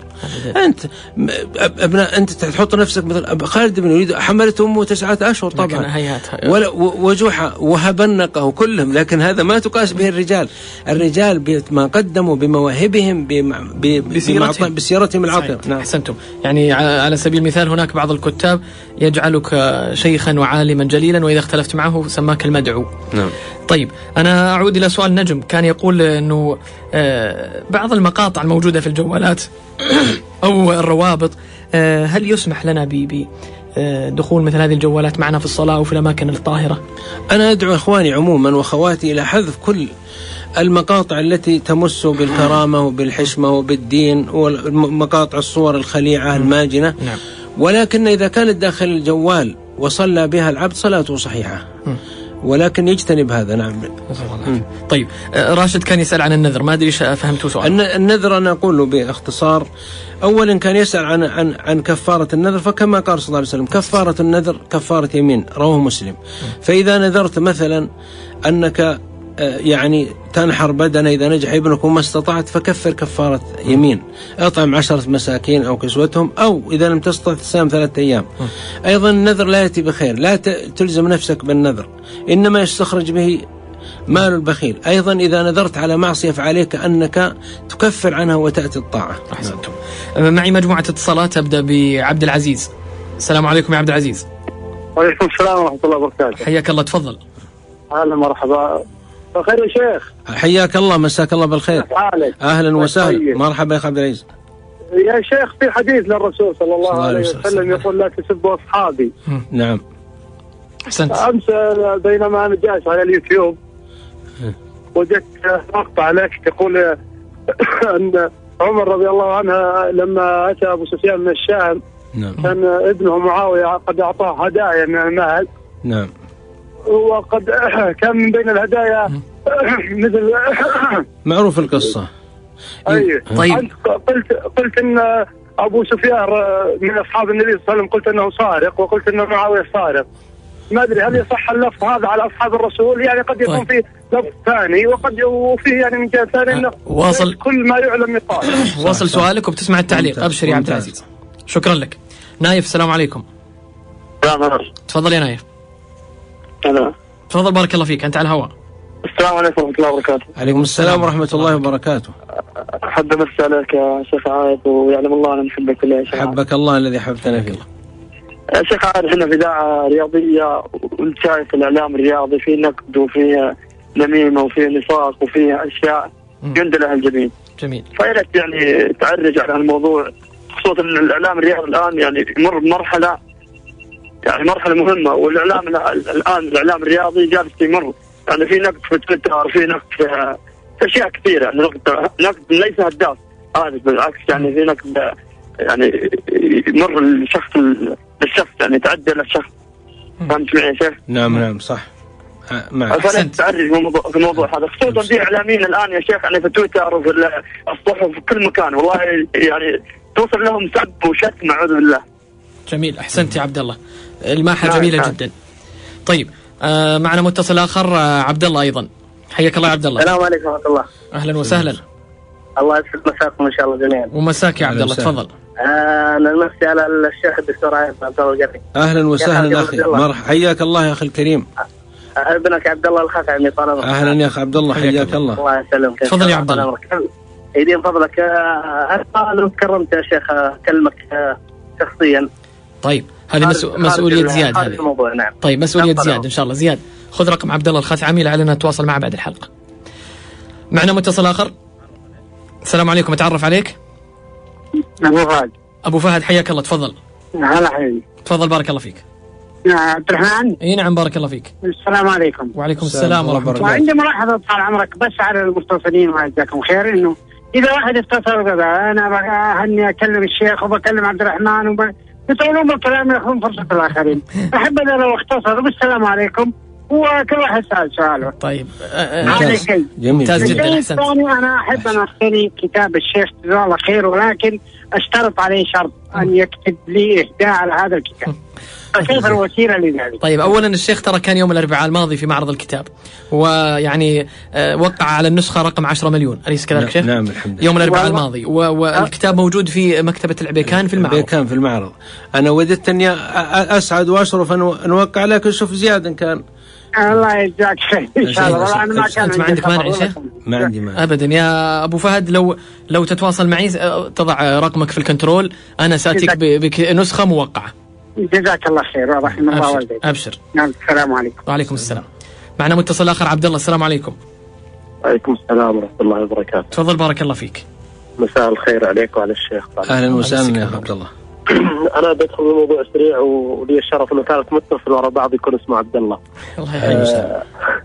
أنت تحط نفسك مثل خالد بن الوليد، حملت أمه 9 أشهر طبعا، وجوحة وهبنقه كلهم، لكن هذا ما تقاس به الرجال بما قدموا بمواهبهم بسيرتهم العاطرة. نعم. أحسنتم. يعني على سبيل المثال هناك بعض الكتاب يجعلك شيخا وعالما جليلا، وإذا اختلفت معه سماك المدعو. نعم. طيب أنا أعود إلى سؤال نجم، كان يقول أنه بعض المقاطع الموجودة في الجوالات أو الروابط، هل يسمح لنا بدخول مثل هذه الجوالات معنا في الصلاة أو في الأماكن الطاهرة؟ أنا أدعو إخواني عموما وأخواتي إلى حذف كل المقاطع التي تمس بالكرامة وبالحشمة وبالدين، ومقاطع الصور الخليعة الماجنة. نعم. ولكن إذا كانت داخل الجوال وصلى بها العبد صلاته صحيحة، ولكن يجتنب هذا. نعم. طيب راشد كان يسأل عن النذر، ما أدري فهمتوا سؤال. النذر أنا أقول له باختصار، أولا كان يسأل عن كفارة النذر، فكما قال صلى الله عليه وسلم كفارة النذر كفارة يمين، رواه مسلم. فإذا نذرت مثلا أنك يعني تنحر بدنه إذا نجح ابنك وما استطعت، فكفر كفارة يمين، أطعم 10 مساكين أو كسوتهم، أو إذا لم تستطع صيام 3 أيام. أيضا النذر لا يأتي بخير، لا تلزم نفسك بالنذر، إنما يستخرج به مال البخيل. أيضا إذا نذرت على معصية فعليك أنك تكفر عنها وتأتي الطاعة. أحسنتم. معي مجموعة اتصالات، أبدأ بعبد العزيز. السلام عليكم يا عبد العزيز. وعليكم السلام ورحمة الله وبركاته. حياك الله، تفضل. أهلا مرحبا. بخير يا شيخ. حياك الله، مساك الله بالخير. أهلا وسهلا، مرحبا يا أخي عبد العزيز. يا شيخ في حديث للرسول صلى الله عليه وسلم يقول لا تسبوا أصحابي. نعم. أحسنت. أمس بينما أنا جالس على اليوتيوب وجدت مقطع لك تقول أن عمر رضي الله عنه لما أتى أبو سفيان من الشام، نعم، كان ابنه معاوية قد أعطاه هدايا من المال. نعم. وقد كان من بين الهدايا مثل معروف القصة. أي. طيب. قلت إن أبو سفيان من أصحاب النبي صلى الله عليه وسلم، قلت أنه سارق، وقلت أن معاوية سارق. ما أدري هل يصح اللفظ هذا على أصحاب الرسول؟ يعني قد يكون في لفظ ثاني، وقد وفيه يعني من جهة ثانية إنه واصل كل ما يعلم يقال. واصل سؤالك وبتسمع التعليق. أبشر يا عبد العزيز، شكرا لك. نايف، السلام عليكم. تفضل يا نايف. تفضل، بارك الله فيك، أنت على الهواء. السلام عليكم ورحمة الله وبركاته. عليكم السلام ورحمة الله وبركاته. أحب أمسي عليك يا شيخ عايد، ويعلم الله أنا نحبك بالله يا شيخ. حبك الله الذي حببتنا فيه. يا شيخ عايد، احنا في إذاعة رياضية، وانت شايف الإعلام الرياضي فيه نقد وفيه نميمة وفيه نفاق وفيه أشياء جند لها الجميل. جميل. فياريت يعني تعرج على الموضوع، خصوصا ان الإعلام الرياضي الآن يعني يمر بمرحلة، يعني مرحلة مهمة، والإعلام الآن الإعلام الرياضي جالس يمر يعني في نقد في تويتر، في نقد في أشياء كثيرة، يعني نقد ليس هداف، هذا بالعكس يعني في نقد يعني يمر للشخص يعني يتعدى للشخص. فهمت معي يا شيخ؟ نعم صح. فلا تعرج في الموضوع هذا، خصوصا في إعلاميين الآن يا شيخ يعني في تويتر وفي الصحف وفي كل مكان، والله يعني توصل لهم سب وشتم، أعوذ بالله. جميل، أحسنت يا عبد الله، الماحة جميلة جدا. طيب معنا متصل آخر، عبد الله أيضا. حياك الله يا عبد الله. السلام عليكم ورحمة الله. أهلا وسهلا. الله يسعد مساكم إن شاء الله جميعا. ومساك يا عبد الله، تفضل. أنا نمسي على الشيخ الدكتور عبد الله القرني. أهلا وسهلا أخي، مرحبا، حياك الله يا أخي الكريم. ابنك عبد الله الخفعي طالب. أهلا يا أخي عبد الله، حياك الله. الله يسلمك. تفضل يا عبد الله. يدين فضلك، لو تكرمت يا شيخ أكلمك شخصيا. طيب هذه مسؤولية زياد هذه. الموضوع. نعم. طيب مسؤولية زياد إن شاء الله. زياد خذ رقم عبد الله الخثعمي لعلنا نتواصل معه بعد الحلقة. معنا متصل آخر. السلام عليكم، أتعرف عليك. أبو فهد حياك الله، تفضل. هلا حبيبي. تفضل بارك الله فيك. عبد الرحمن. اي نعم بارك الله فيك. السلام عليكم. وعليكم السلام ورحمة الله. وعندي ملاحظة طال عمرك بس على المتصلين وجزاكم خير، انه اذا واحد اتصل كذا انا بقى اني اكلم الشيخ وبكلم عبد الرحمن يطولون بالكلام ياخذون فرصة الاخرين. احب انا لو اختصر بالسلام عليكم وكل واحد سأل سؤاله. طيب ممتاز جدا. الثاني انا احب ان اشتري كتاب الشيخ جزاه الله خير، ولكن اشترط عليه شرط ان يكتب لي اهداء على هذا الكتاب. فكيف الوسيله لذلك؟ طيب اولا الشيخ ترى كان يوم الاربعاء الماضي في معرض الكتاب، ويعني وقع على النسخه رقم 10 مليون، اليس كذلك شيخ؟ نعم الحمد لله. يوم الاربعاء الماضي، والكتاب موجود في مكتبه العبيكان في المعرض. العبيكان في المعرض. انا وددت اني اسعد واشرف ان نوقع، لكن شوف زياد ان كان. الله يجزاك خير ان شاء الله. والله انا ما كان انت ما عندك مانع يا شيخ؟ ما عندي مانع ابدا يا ابو فهد. لو تتواصل معي تضع رقمك في الكنترول، انا ساتيك بنسخه موقعه. جزاك الله خير ورحم الله والديك. ابشر. نعم السلام عليكم. وعليكم السلام. معنا متصل اخر عبد الله، السلام عليكم. وعليكم السلام ورحمه الله وبركاته. تفضل بارك الله فيك. مساء الخير عليك وعلى الشيخ. اهلا وسهلا يا عبد الله. انا بدخل بموضوع سريع ولي الشرف انه ثالث متصل ورا بعض يكون اسمه عبد الله. الله يحييك.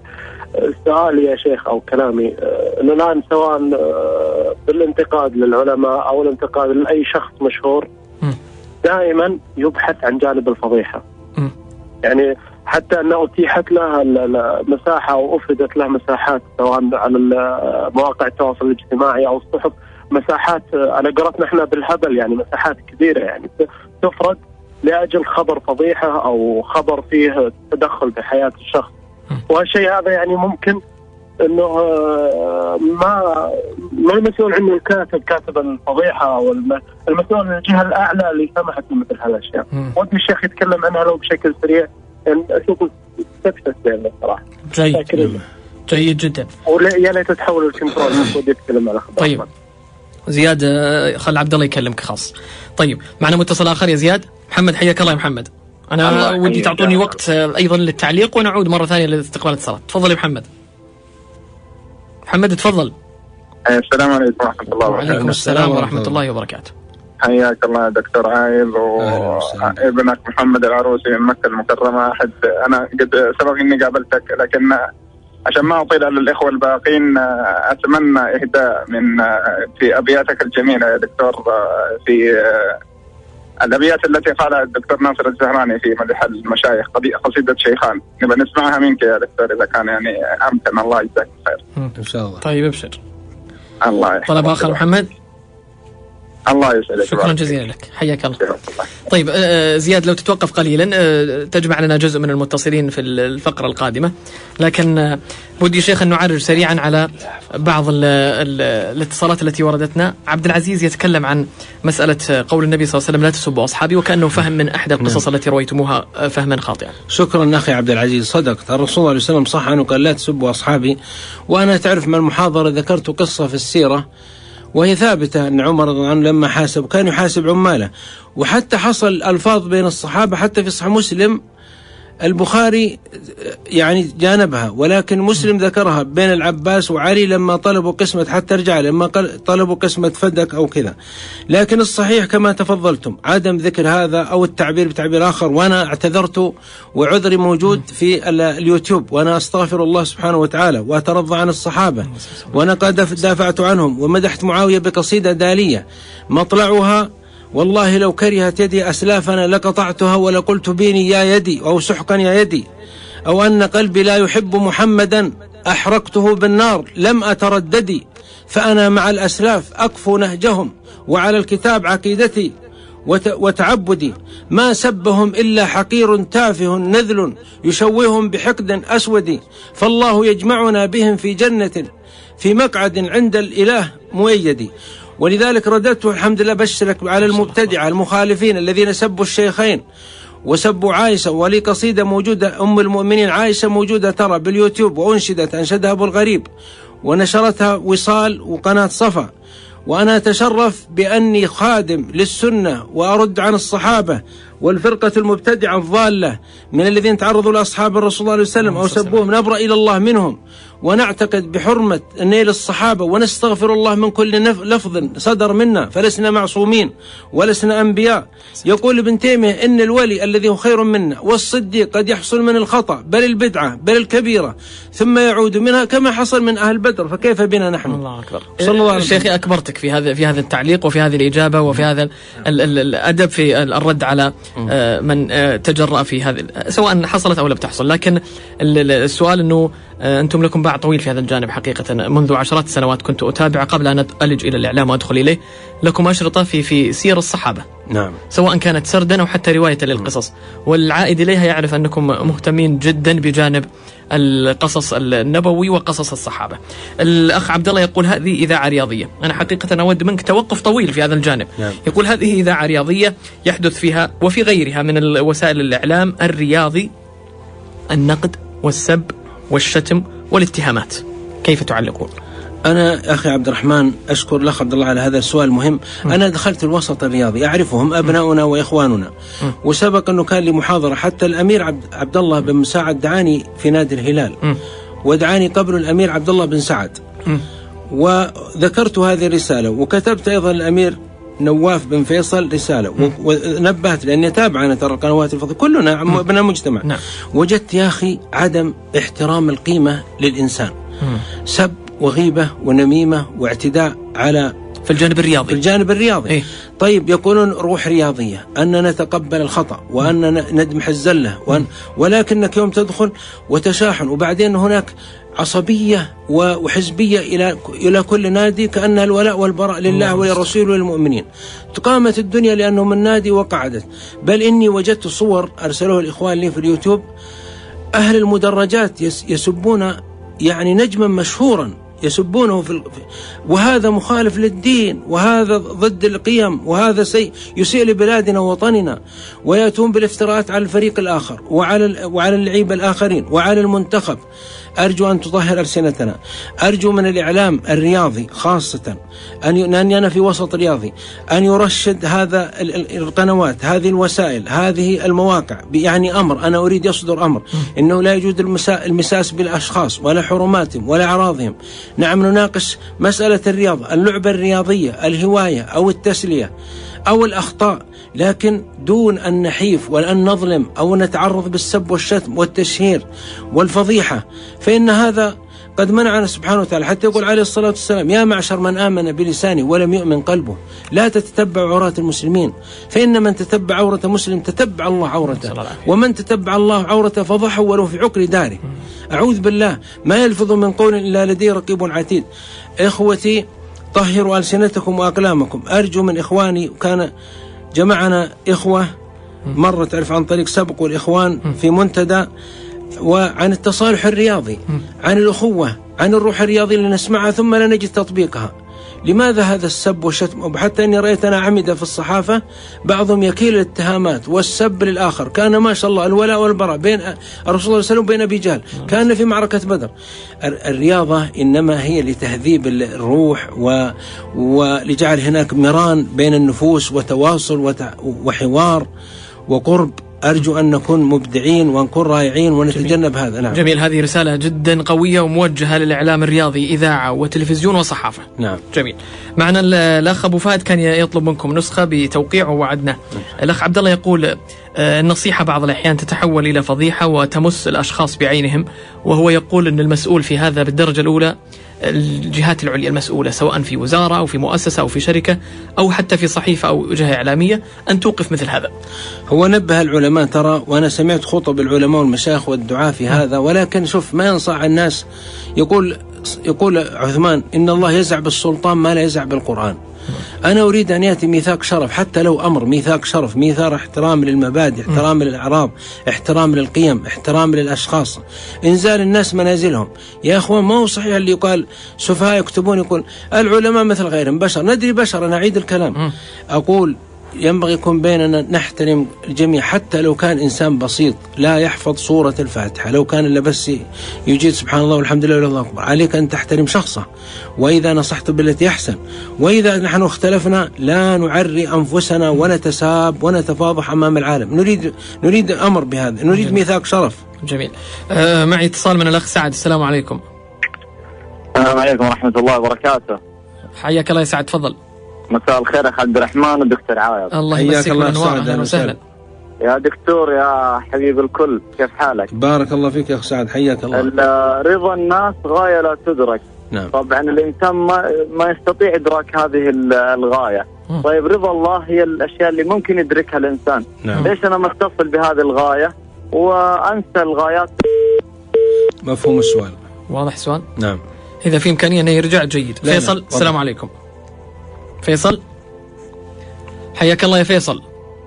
سؤالي يا شيخ او كلامي انه الان سواء بالانتقاد للعلماء او الانتقاد لاي شخص مشهور دائما يبحث عن جانب الفضيحه. يعني حتى انه اتيحت له مساحه او افردت له مساحات سواء على مواقع التواصل الاجتماعي او الصحف، مساحات انا قرأتنا احنا بالهبل، يعني مساحات كبيره يعني تفرد لاجل خبر فضيحه او خبر فيه تدخل بحياه الشخص. وهالشيء هذا يعني ممكن انه ما المسؤول عنه الكاتب، كاتب الفضيحه او المسؤول عن الجهه الاعلى اللي سمحت بمثل هالاشياء. ودي الشيخ يتكلم عنها لو بشكل سريع، يعني اشوف تكفت بين الصراحه. جيد جدا. ويا ليت تحول الكنترول ودي يتكلم على خبر. طيب زياد خل عبد الله يكلمك خاص. طيب معنا متصل اخر يا زياد. محمد حياك الله يا محمد. انا ودي تعطوني وقت ايضا للتعليق ونعود مره ثانيه لاستقبال الاتصالات. تفضل يا محمد. محمد تفضل. السلام عليكم ورحمه الله وبركاته. وعليكم السلام ورحمه الله وبركاته. حياك الله يا دكتور عايض وابنك محمد العروسي من مكه المكرمه. انا قد سبق اني قابلتك، لكن عشان ما اطيل على الاخوه الباقين اتمنى اهداء من في ابياتك الجميله يا دكتور، في الابيات التي قالها الدكتور ناصر الزهراني في مدح المشايخ، قصيده شيخان، نبغى نسمعها منك يا دكتور اذا كان يعني امكن. الله يجزاك خير. ان شاء الله. طيب ابشر. الله يحفظك. طلب اخر محمد. الله يسعدك. شكرا جزيلا لك، حياك الله. طيب زياد لو تتوقف قليلا تجمع لنا جزء من المتصلين في الفقرة القادمة، لكن بدي شيخ أن نعرج سريعا على بعض الاتصالات التي وردتنا. عبد العزيز يتكلم عن مسألة قول النبي صلى الله عليه وسلم لا تسبوا أصحابي، وكأنه فهم من أحد القصص التي رويتموها فهما خاطئا. شكرا أخي عبد العزيز، صدقت. الرسول صلى الله عليه وسلم صح عنه قال لا تسبوا أصحابي. وأنا تعرف من المحاضرة ذكرت قصة في السيرة وهي ثابتة أن عمر رضي الله عنه لما حاسب كان يحاسب عماله، وحتى حصل ألفاظ بين الصحابة حتى في صحيح مسلم. البخاري يعني جانبها، ولكن مسلم ذكرها بين العباس وعلي لما طلبوا قسمة، حتى رجال لما طلبوا قسمة فدك أو كذا. لكن الصحيح كما تفضلتم عدم ذكر هذا أو التعبير بتعبير آخر، وأنا اعتذرت وعذري موجود في اليوتيوب، وأنا أستغفر الله سبحانه وتعالى وأترضى عن الصحابة، وأنا قد دافعت عنهم ومدحت معاوية بقصيدة دالية مطلعها والله لو كرهت يدي أسلافنا لقطعتها ولقلت بيني يا يدي أو سحقا يا يدي، أو أن قلبي لا يحب محمدا أحرقته بالنار لم أترددي، فأنا مع الأسلاف أكفو نهجهم وعلى الكتاب عقيدتي وتعبدي، ما سبهم إلا حقير تافه نذل يشوههم بحقد أسود، فالله يجمعنا بهم في جنة في مقعد عند الإله مؤيد. ولذلك رددت الحمد لله بشرك على المبتدعة المخالفين الذين سبوا الشيخين وسبوا عائشة، ولي قصيدة موجودة أم المؤمنين عائشة موجودة ترى باليوتيوب، وأنشدت أنشدها أبو الغريب ونشرتها وصال وقناة صفا، وأنا أتشرف بأني خادم للسنة وأرد عن الصحابة والفرقة المبتدعة الضالة من الذين تعرضوا لأصحاب الرسول صلى الله عليه وسلم أو سبوهم، نبرأ إلى الله منهم ونعتقد بحرمة نيل الصحابة ونستغفر الله من كل لفظ صدر منا، فلسنا معصومين ولسنا أنبياء. يقول ابن تيمية إن الولي الذي هو خير منا والصديق قد يحصل من الخطأ بل البدعة بل الكبيرة ثم يعود منها كما حصل من أهل بدر، فكيف بنا نحن؟ الله أكبر. صلى الله عليه وسلم. شيخي أكبرتك في هذا التعليق وفي هذه الإجابة وفي هذا الأدب في الرد على من تجرأ في هذه، سواء حصلت أو لم تحصل. لكن السؤال أنه أنتم لكم باع طويل في هذا الجانب حقيقة. منذ عشرات السنوات كنت أتابع قبل أن ألج إلى الإعلام وأدخل إليه. لكم أشرطة في سير الصحابة، نعم، سواء كانت سردا أو حتى رواية للقصص، والعائد إليها يعرف أنكم مهتمين جدا بجانب القصص النبوي وقصص الصحابة. الأخ عبد الله يقول هذه إذاعة رياضية. أنا حقيقة أود منك توقف طويل في هذا الجانب. نعم. يقول هذه إذاعة رياضية يحدث فيها وفي غيرها من وسائل الإعلام الرياضي النقد والسب والشتم والاتهامات، كيف تعلقون؟ أنا أخي عبد الرحمن أشكر الأخ عبد الله على هذا السؤال المهم. أنا دخلت الوسط الرياضي، أعرفهم أبناؤنا وإخواننا، وسبق أنه كان لي محاضرة، حتى الأمير عبد الله بن مساعد دعاني في نادي الهلال، ودعاني قبل الأمير عبد الله بن سعد، وذكرت هذه الرسالة، وكتبت أيضا الأمير نواف بن فيصل رسالة، ونبهت لأني أتابع أنا ترى القنوات الفضائية كلنا ابن المجتمع. نعم. وجدت يا أخي عدم احترام القيمة للإنسان، سب وغيبة ونميمة واعتداء على في الجانب الرياضي. في الجانب الرياضي. إيه؟ طيب يقولون روح رياضية، أن نتقبل الخطأ وأن ندمح الزلة، ولكنك يوم تدخل وتشاحن، وبعدين هناك عصبية وحزبية إلى كل نادي كأنها الولاء والبراء لله وللرسول وللمؤمنين. قامت الدنيا لأنه من نادي وقعدت. بل إني وجدت صور أرسلوه الإخوان لي في اليوتيوب، أهل المدرجات يسبون يعني نجما مشهورا، يسبونه وهذا مخالف للدين، وهذا ضد القيم، وهذا يسيء لبلادنا ووطننا، ويأتون بالافتراءات على الفريق الآخر وعلى اللعيبة الآخرين وعلى المنتخب. أرجو أن تطهر ألسنتنا، أرجو من الإعلام الرياضي خاصة أني أنا في وسط رياضي أن يرشد هذا القنوات، هذه الوسائل، هذه المواقع، يعني أمر أنا أريد يصدر أمر إنه لا يجوز المساس بالأشخاص ولا حرماتهم ولا أعراضهم. نعم نناقش مسألة الرياضة، اللعبة الرياضية، الهواية أو التسلية أو الأخطاء، لكن دون أن نحيف وأن نظلم أو نتعرض بالسب والشتم والتشهير والفضيحة، فإن هذا قد منعنا سبحانه وتعالى. حتى يقول عليه الصلاة والسلام: يا معشر من آمن بلسانه ولم يؤمن قلبه لا تتتبع عورات المسلمين، فإن من تتبع عورة مسلم تتبع الله عورته، ومن تتبع الله عورته فضحه ولو في عقر داره. أعوذ بالله، ما يلفظ من قول إلا لديه رقيب عتيد. إخوتي طهروا ألسنتكم وأقلامكم. أرجو من إخواني، كان جمعنا إخوة مرة تعرف عن طريق سبق والإخوان في منتدى، وعن التصالح الرياضي، عن الأخوة، عن الروح الرياضية اللي نسمعها ثم لا نجد تطبيقها. لماذا هذا السب والشتم؟ حتى أني رأيت أنا عمدة في الصحافة بعضهم يكيل الاتهامات والسب للآخر. كان ما شاء الله الولاء والبراء بين الرسول صلى الله عليه وسلم وبين أبي جهل، كان في معركة بدر. الرياضة إنما هي لتهذيب الروح ولجعل هناك مران بين النفوس وتواصل وحوار وقرب. أرجو أن نكون مبدعين ونكون رائعين ونتجنب هذا. نعم. جميل، هذه رسالة جدا قوية وموجهة للإعلام الرياضي، إذاعة وتلفزيون وصحافة. نعم. جميل. معنا الأخ أبو فهد كان يطلب منكم نسخة بتوقيعه ووعدنا. الأخ عبد الله يقول النصيحة بعض الأحيان تتحول إلى فضيحة وتمس الأشخاص بعينهم، وهو يقول أن المسؤول في هذا بالدرجة الأولى الجهات العليا المسؤولة، سواء في وزارة أو في مؤسسة أو في شركة أو حتى في صحيفة أو جهة إعلامية، أن توقف مثل هذا. هو نبه العلماء ترى، وأنا سمعت خطب العلماء والمشايخ والدعاة في هذا، ولكن شوف ما ينصح الناس. يقول عثمان: إن الله يزع بالسلطان ما لا يزع بالقرآن. أنا أريد أن يأتي ميثاق شرف، حتى لو أمر ميثاق شرف، ميثاق احترام للمبادئ، احترام للأعراض، احترام للقيم، احترام للأشخاص، إنزال الناس منازلهم. يا أخوان ما هو صحيح اللي يقال سفهاء يكتبون يقول العلماء مثل غيرهم بشر. ندري بشر، أنا أعيد الكلام. أقول ينبغي يكون بيننا نحترم الجميع، حتى لو كان إنسان بسيط لا يحفظ سورة الفاتحة، لو كان إلا بس يجيد سبحان الله والحمد لله والله أكبر. عليك أن تحترم شخصه، وإذا نصحت بالتي أحسن، وإذا نحن اختلفنا لا نعري أنفسنا ونتساب ونتفاضح أمام العالم. نريد أمر بهذا، نريد ميثاق شرف. جميل. معي اتصال من الأخ سعد. السلام عليكم. السلام عليكم ورحمة الله وبركاته. حياك الله يا سعد، تفضل. مساء الخير أخ عبد الرحمن ودكتور عايض. الله يمسيك بالأنوار، أهلا وسهلا. يا دكتور يا حبيب الكل، كيف حالك؟ بارك الله فيك يا أخ سعد، حياك الله. رضا الناس غاية لا تدرك. نعم. طبعا الإنسان ما يستطيع إدراك هذه الغاية. طيب رضا الله هي الأشياء اللي ممكن يدركها الإنسان. نعم. ليش أنا متصل بهذه الغاية وأنسى الغايات؟ مفهوم السؤال. واضح السؤال؟ نعم. إذا في إمكانية أنه يرجع جيد. فيصل، السلام عليكم. فيصل، حياك الله يا فيصل.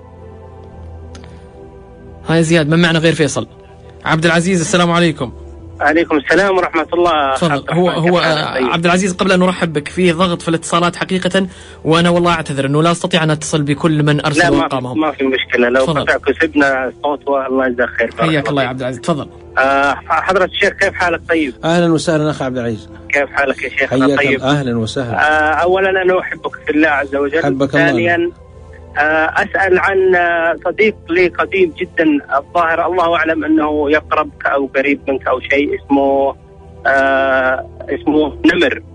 هاي زياد، من معنا غير فيصل؟ عبد العزيز، السلام عليكم. عليكم السلام ورحمة الله. تفضل. هو عبد العزيز، قبل أن نرحب بك، فيه ضغط في الاتصالات حقيقة، وأنا والله أعتذر أنه لا أستطيع أن أتصل بكل من أرسل أرقامهم. ما في مشكلة، لو قطع كسبنا الصوت والله يجزاك خير. حياك الله يا عبد العزيز، تفضل. حضرة الشيخ، كيف حالك؟ طيب. أهلا وسهلا أخ عبد العزيز. كيف حالك يا شيخ؟ طيب. أهلا وسهلا. أولا أنا أحبك في الله عز وجل. حبك ثانيا الله. أسأل عن صديق لي قديم جدا، الظاهر الله أعلم أنه يقربك أو قريب منك أو شيء، اسمه نمر.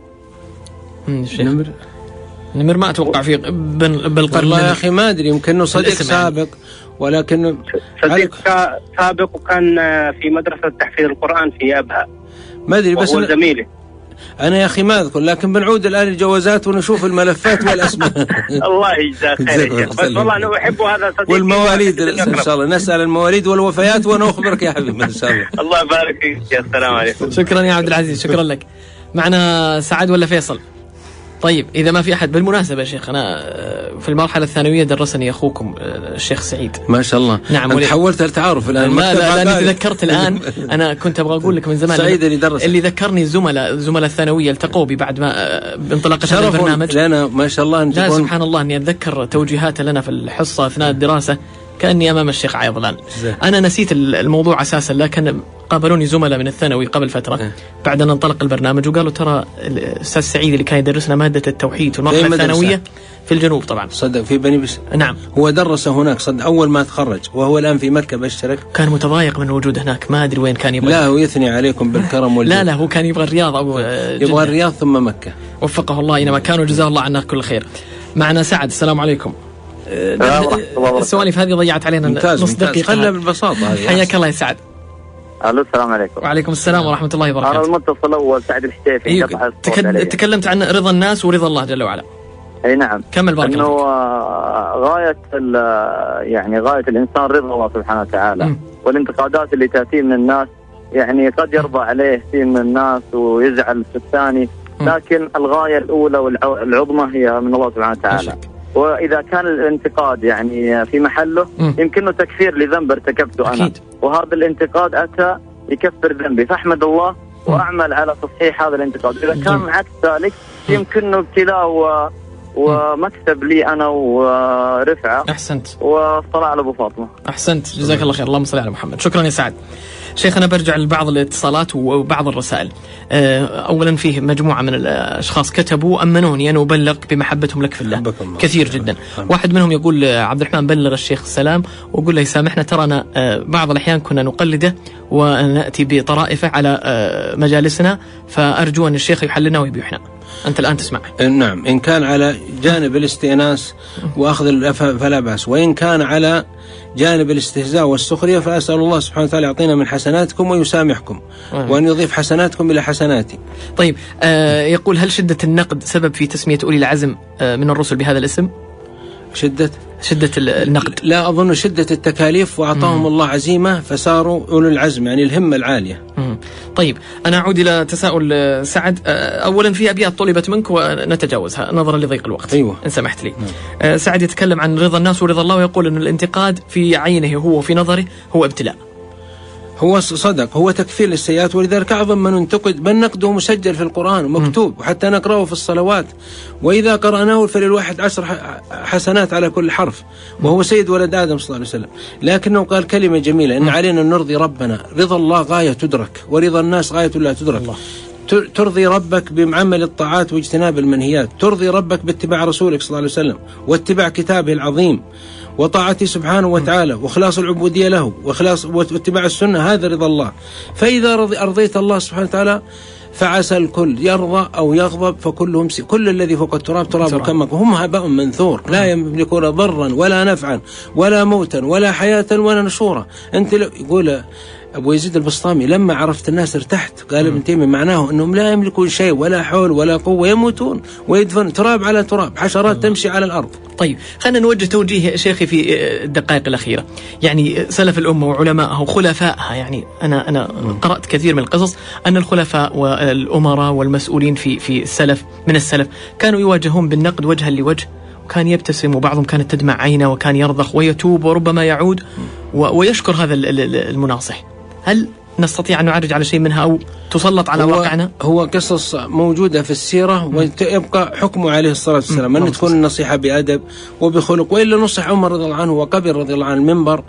نمر ما أتوقع في بالقرن. والله يا أخي ما أدري، يمكن أنه صديق سابق، ولكن صديق سابق، وكان في مدرسة تحفيظ القرآن في أبها. ما أدري، بس هو زميلي. أنا يا أخي ما أذكر، لكن بنعود الآن الجوازات ونشوف الملفات والأسماء. الله يجزاك خير يا شيخ، بس والله أنا أحبه هذا صديقي. والمواليد إن شاء الله نسأل المواليد والوفيات وأنا أخبرك يا حبيبي إن شاء الله. الله يبارك فيك يا. السلام عليكم. شكرا يا عبد العزيز، شكرا لك. معنا سعد ولا فيصل؟ طيب، إذا ما في أحد، بالمناسبة يا شيخ، أنا في المرحلة الثانوية درسني أخوكم الشيخ سعيد. ما شاء الله. نعم. أنت حولت التعارف الآن. لا أنا تذكرت الآن. أنا كنت أبغى أقول لك من زمان. سعيد اللي درس، اللي ذكرني زملاء الثانوية التقوا بي بعد ما بانطلاقة هذا البرنامج. لنا ما شاء الله. لا سبحان الله، أني أتذكر توجيهاته لنا في الحصة أثناء الدراسة كأني أمام الشيخ عايض الآن. أنا نسيت الموضوع أساسا، لكن قابلوني زملاء من الثانوي قبل فترة بعد أن انطلق البرنامج، وقالوا ترى الأستاذ سعيد اللي كان يدرسنا مادة التوحيد في المرحلة الثانوية في الجنوب طبعا. صدق في بني بس. نعم. هو درس هناك صدق أول ما تخرج، وهو الآن في مكة بشرك. كان متضايق من وجود هناك، ما أدري وين كان يبغى. لا هو يثني عليكم بالكرم والجود. لا هو كان يبغى الرياض أو يبغى الرياض ثم مكة. وفقه الله أينما كان، وجزاه الله عنا كل خير. معنا سعد، السلام عليكم. السوالف هذه ضيعت علينا نص دقيقة. خلنا بالبساطة هذه. حياك الله يا سعد. الو، السلام عليكم. وعليكم السلام ورحمة الله وبركاته. أنا المتصل الأول سعد الحتيفي. تكلمت عن رضا الناس ورضا الله جل وعلا. أي نعم. كمل بارك الله. إنه غاية الإنسان رضا الله سبحانه وتعالى. والانتقادات اللي تأتي من الناس، يعني قد يرضى عليه كثير من الناس ويزعل في الثاني، لكن الغاية الأولى والعظمى هي من الله سبحانه وتعالى. وإذا كان الانتقاد يعني في محله، يمكنه تكفير لذنب ارتكبته أنا، وهذا الانتقاد أتى يكفر ذنبي، فأحمد الله وأعمل على تصحيح هذا الانتقاد. إذا كان عكس ذلك يمكنه ابتلاء ومكسب لي أنا ورفعة. أحسنت. والصلاة على أبو فاطمة. أحسنت، جزاك الله خير، اللهم صل على محمد. شكرا يا سعد. شيخ، أنا برجع لبعض الاتصالات وبعض الرسائل. أولا فيه مجموعة من الأشخاص كتبوا أمنوني أن أبلغ بمحبتهم لك في الله، كثير جدا. واحد منهم يقول عبد الرحمن بلغ الشيخ السلام وقول له يسامحنا، ترانا بعض الأحيان كنا نقلده ونأتي بطرائفه على مجالسنا، فأرجو أن الشيخ يحللنا ويبيحنا. أنت الآن تسمع. نعم، إن كان على جانب الاستئناس وأخذ فلا بأس، وإن كان على جانب الاستهزاء والسخرية فأسأل الله سبحانه وتعالى يعطينا من حسناتكم ويسامحكم، وأن يضيف حسناتكم إلى حسناتي. طيب، يقول هل شدة النقد سبب في تسمية أولي العزم من الرسل بهذا الاسم؟ شدة النقد؟ لا أظن، شدة التكاليف، وأعطاهم الله عزيمة فصاروا أولو العزم، يعني الهمة العالية. طيب، أنا أعود إلى تساؤل سعد. أولا في أبيات طلبت منك ونتجاوزها نظرا لضيق الوقت. أيوة. إن سمحت لي. سعد يتكلم عن رضا الناس ورضا الله، ويقول أن الانتقاد في عينه هو وفي نظره هو ابتلاء. هو صدق، هو تكفير للسيئات، ولذلك أعظم من ننتقد بل نقده مسجل في القرآن ومكتوب، وحتى نقرأه في الصلوات، وإذا قرأناه فللواحد 10 حسنات على كل حرف، وهو سيد ولد آدم صلى الله عليه وسلم. لكنه قال كلمة جميلة، إن علينا أن نرضي ربنا. رضا الله غاية تدرك، ورضا الناس غاية لا تدرك. الله. ترضي ربك بعمل الطاعات واجتناب المنهيات، ترضي ربك باتباع رسولك صلى الله عليه وسلم واتباع كتابه العظيم وطاعته سبحانه وتعالى وإخلاص العبودية له واتباع السنة، هذا رضا الله. فإذا أرضيت الله سبحانه وتعالى فعسى الكل يرضى أو يغضب فكلهم كل الذي فوق التراب تراب كما هم هباء منثور لا يملكون ضرا ولا نفعا ولا موتا ولا حياة ولا نشورا. أنت يقول أبو يزيد البسطامي لما عرفت الناس ارتحت. قال ابن تيمية معناه أنهم لا يملكون شيء ولا حول ولا قوة، يموتون ويدفن تراب على تراب، حشرات تمشي على الأرض. طيب خلينا نوجه توجيه شيخي في الدقائق الأخيرة. يعني سلف الأمة وعلمائها وخلفائها، يعني أنا قرأت كثير من القصص أن الخلفاء والأمراء والمسؤولين في السلف من السلف كانوا يواجهون بالنقد وجها لوجه، وكان يبتسم، وبعضهم كانت تدمع عينه وكان يرضخ ويتوب وربما يعود ويشكر هذا المناصح. هل نستطيع أن نعرج على شيء منها أو تسلط على واقعنا؟ هو قصص موجودة في السيرة ويبقى حكمه عليه الصلاة والسلام أن تكون النصيحة بأدب وبخلق. وإلا نصح عمر رضي الله عنه وقبل رضي الله عنه المنبر،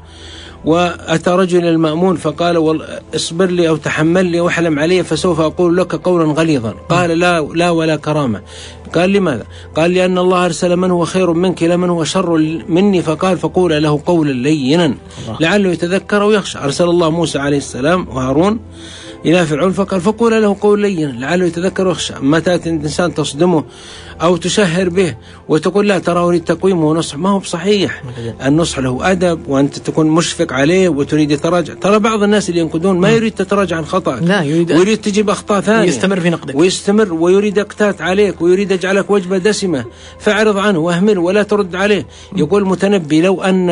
وأتى رجل المأمون فقال اصبر لي أو تحمل لي واحلم علي فسوف أقول لك قولا غليظا. قال لا ولا كرامة. قال لماذا؟ قال لأن الله أرسل من هو خير منك إلى من هو شر مني، فقال فقول له قولا لينا لعله يتذكر ويخشى. أرسل الله موسى عليه السلام وهارون إلى فرعون فقال فقول له قول لينا لعله يتذكر ويخشى. متى الإنسان تصدمه أو تشهر به وتقول لا ترى أريد تقويمه ونصح، ما هو بصحيح. النصح له أدب وأنت تكون مشفق عليه وتريد يتراجع. ترى بعض الناس اللي ينقدون ما يريد تتراجع عن خطأ، لا ويريد تجيب أخطاء ثانية، يستمر في نقدك ويستمر ويريد يقتات عليك ويريد يجعلك وجبة دسمة، فاعرض عنه واهمله ولا ترد عليه. يقول المتنبي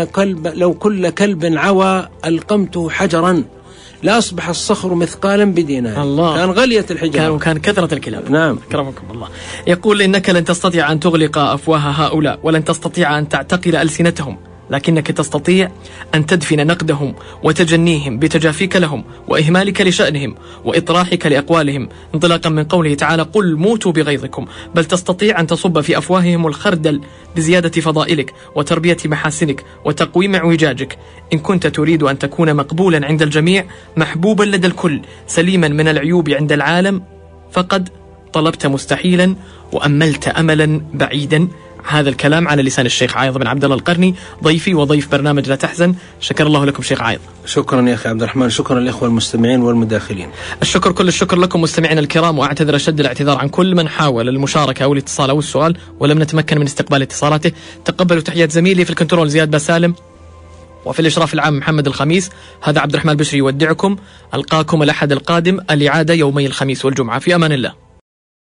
لو كل كلب عوى ألقمته حجرا لا أصبح الصخر مثقالا بدينار. الله. كان غلية الحجارة وكان كثرة الكلاب. نعم. أكرمكم الله. يقول إنك لن تستطيع أن تغلق أفواه هؤلاء ولن تستطيع أن تعتقل ألسنتهم، لكنك تستطيع أن تدفن نقدهم وتجنيهم بتجافيك لهم وإهمالك لشأنهم وإطراحك لأقوالهم، انطلاقا من قوله تعالى قل موتوا بغيظكم. بل تستطيع أن تصب في أفواههم الخردل بزيادة فضائلك وتربية محاسنك وتقويم اعوجاجك. إن كنت تريد أن تكون مقبولا عند الجميع، محبوبا لدى الكل، سليما من العيوب عند العالم، فقد طلبت مستحيلا وأملت أملا بعيدا. هذا الكلام على لسان الشيخ عايض بن عبد الله القرني، ضيفي وضيف برنامج لا تحزن. شكر الله لكم شيخ عايض. شكرا يا أخي عبد الرحمن، شكرا للإخوة المستمعين والمداخلين. الشكر كل الشكر لكم مستمعين الكرام، وأعتذر أشد الاعتذار عن كل من حاول المشاركة أو الاتصال أو السؤال ولم نتمكن من استقبال اتصالاته. تقبلوا تحيات زميلي في الكنترول زياد بسالم، وفي الإشراف العام محمد الخميس. هذا عبد الرحمن البشري يودعكم، ألقاكم الأحد القادم، الإعادة يومي الخميس والجمعة. في أمان الله.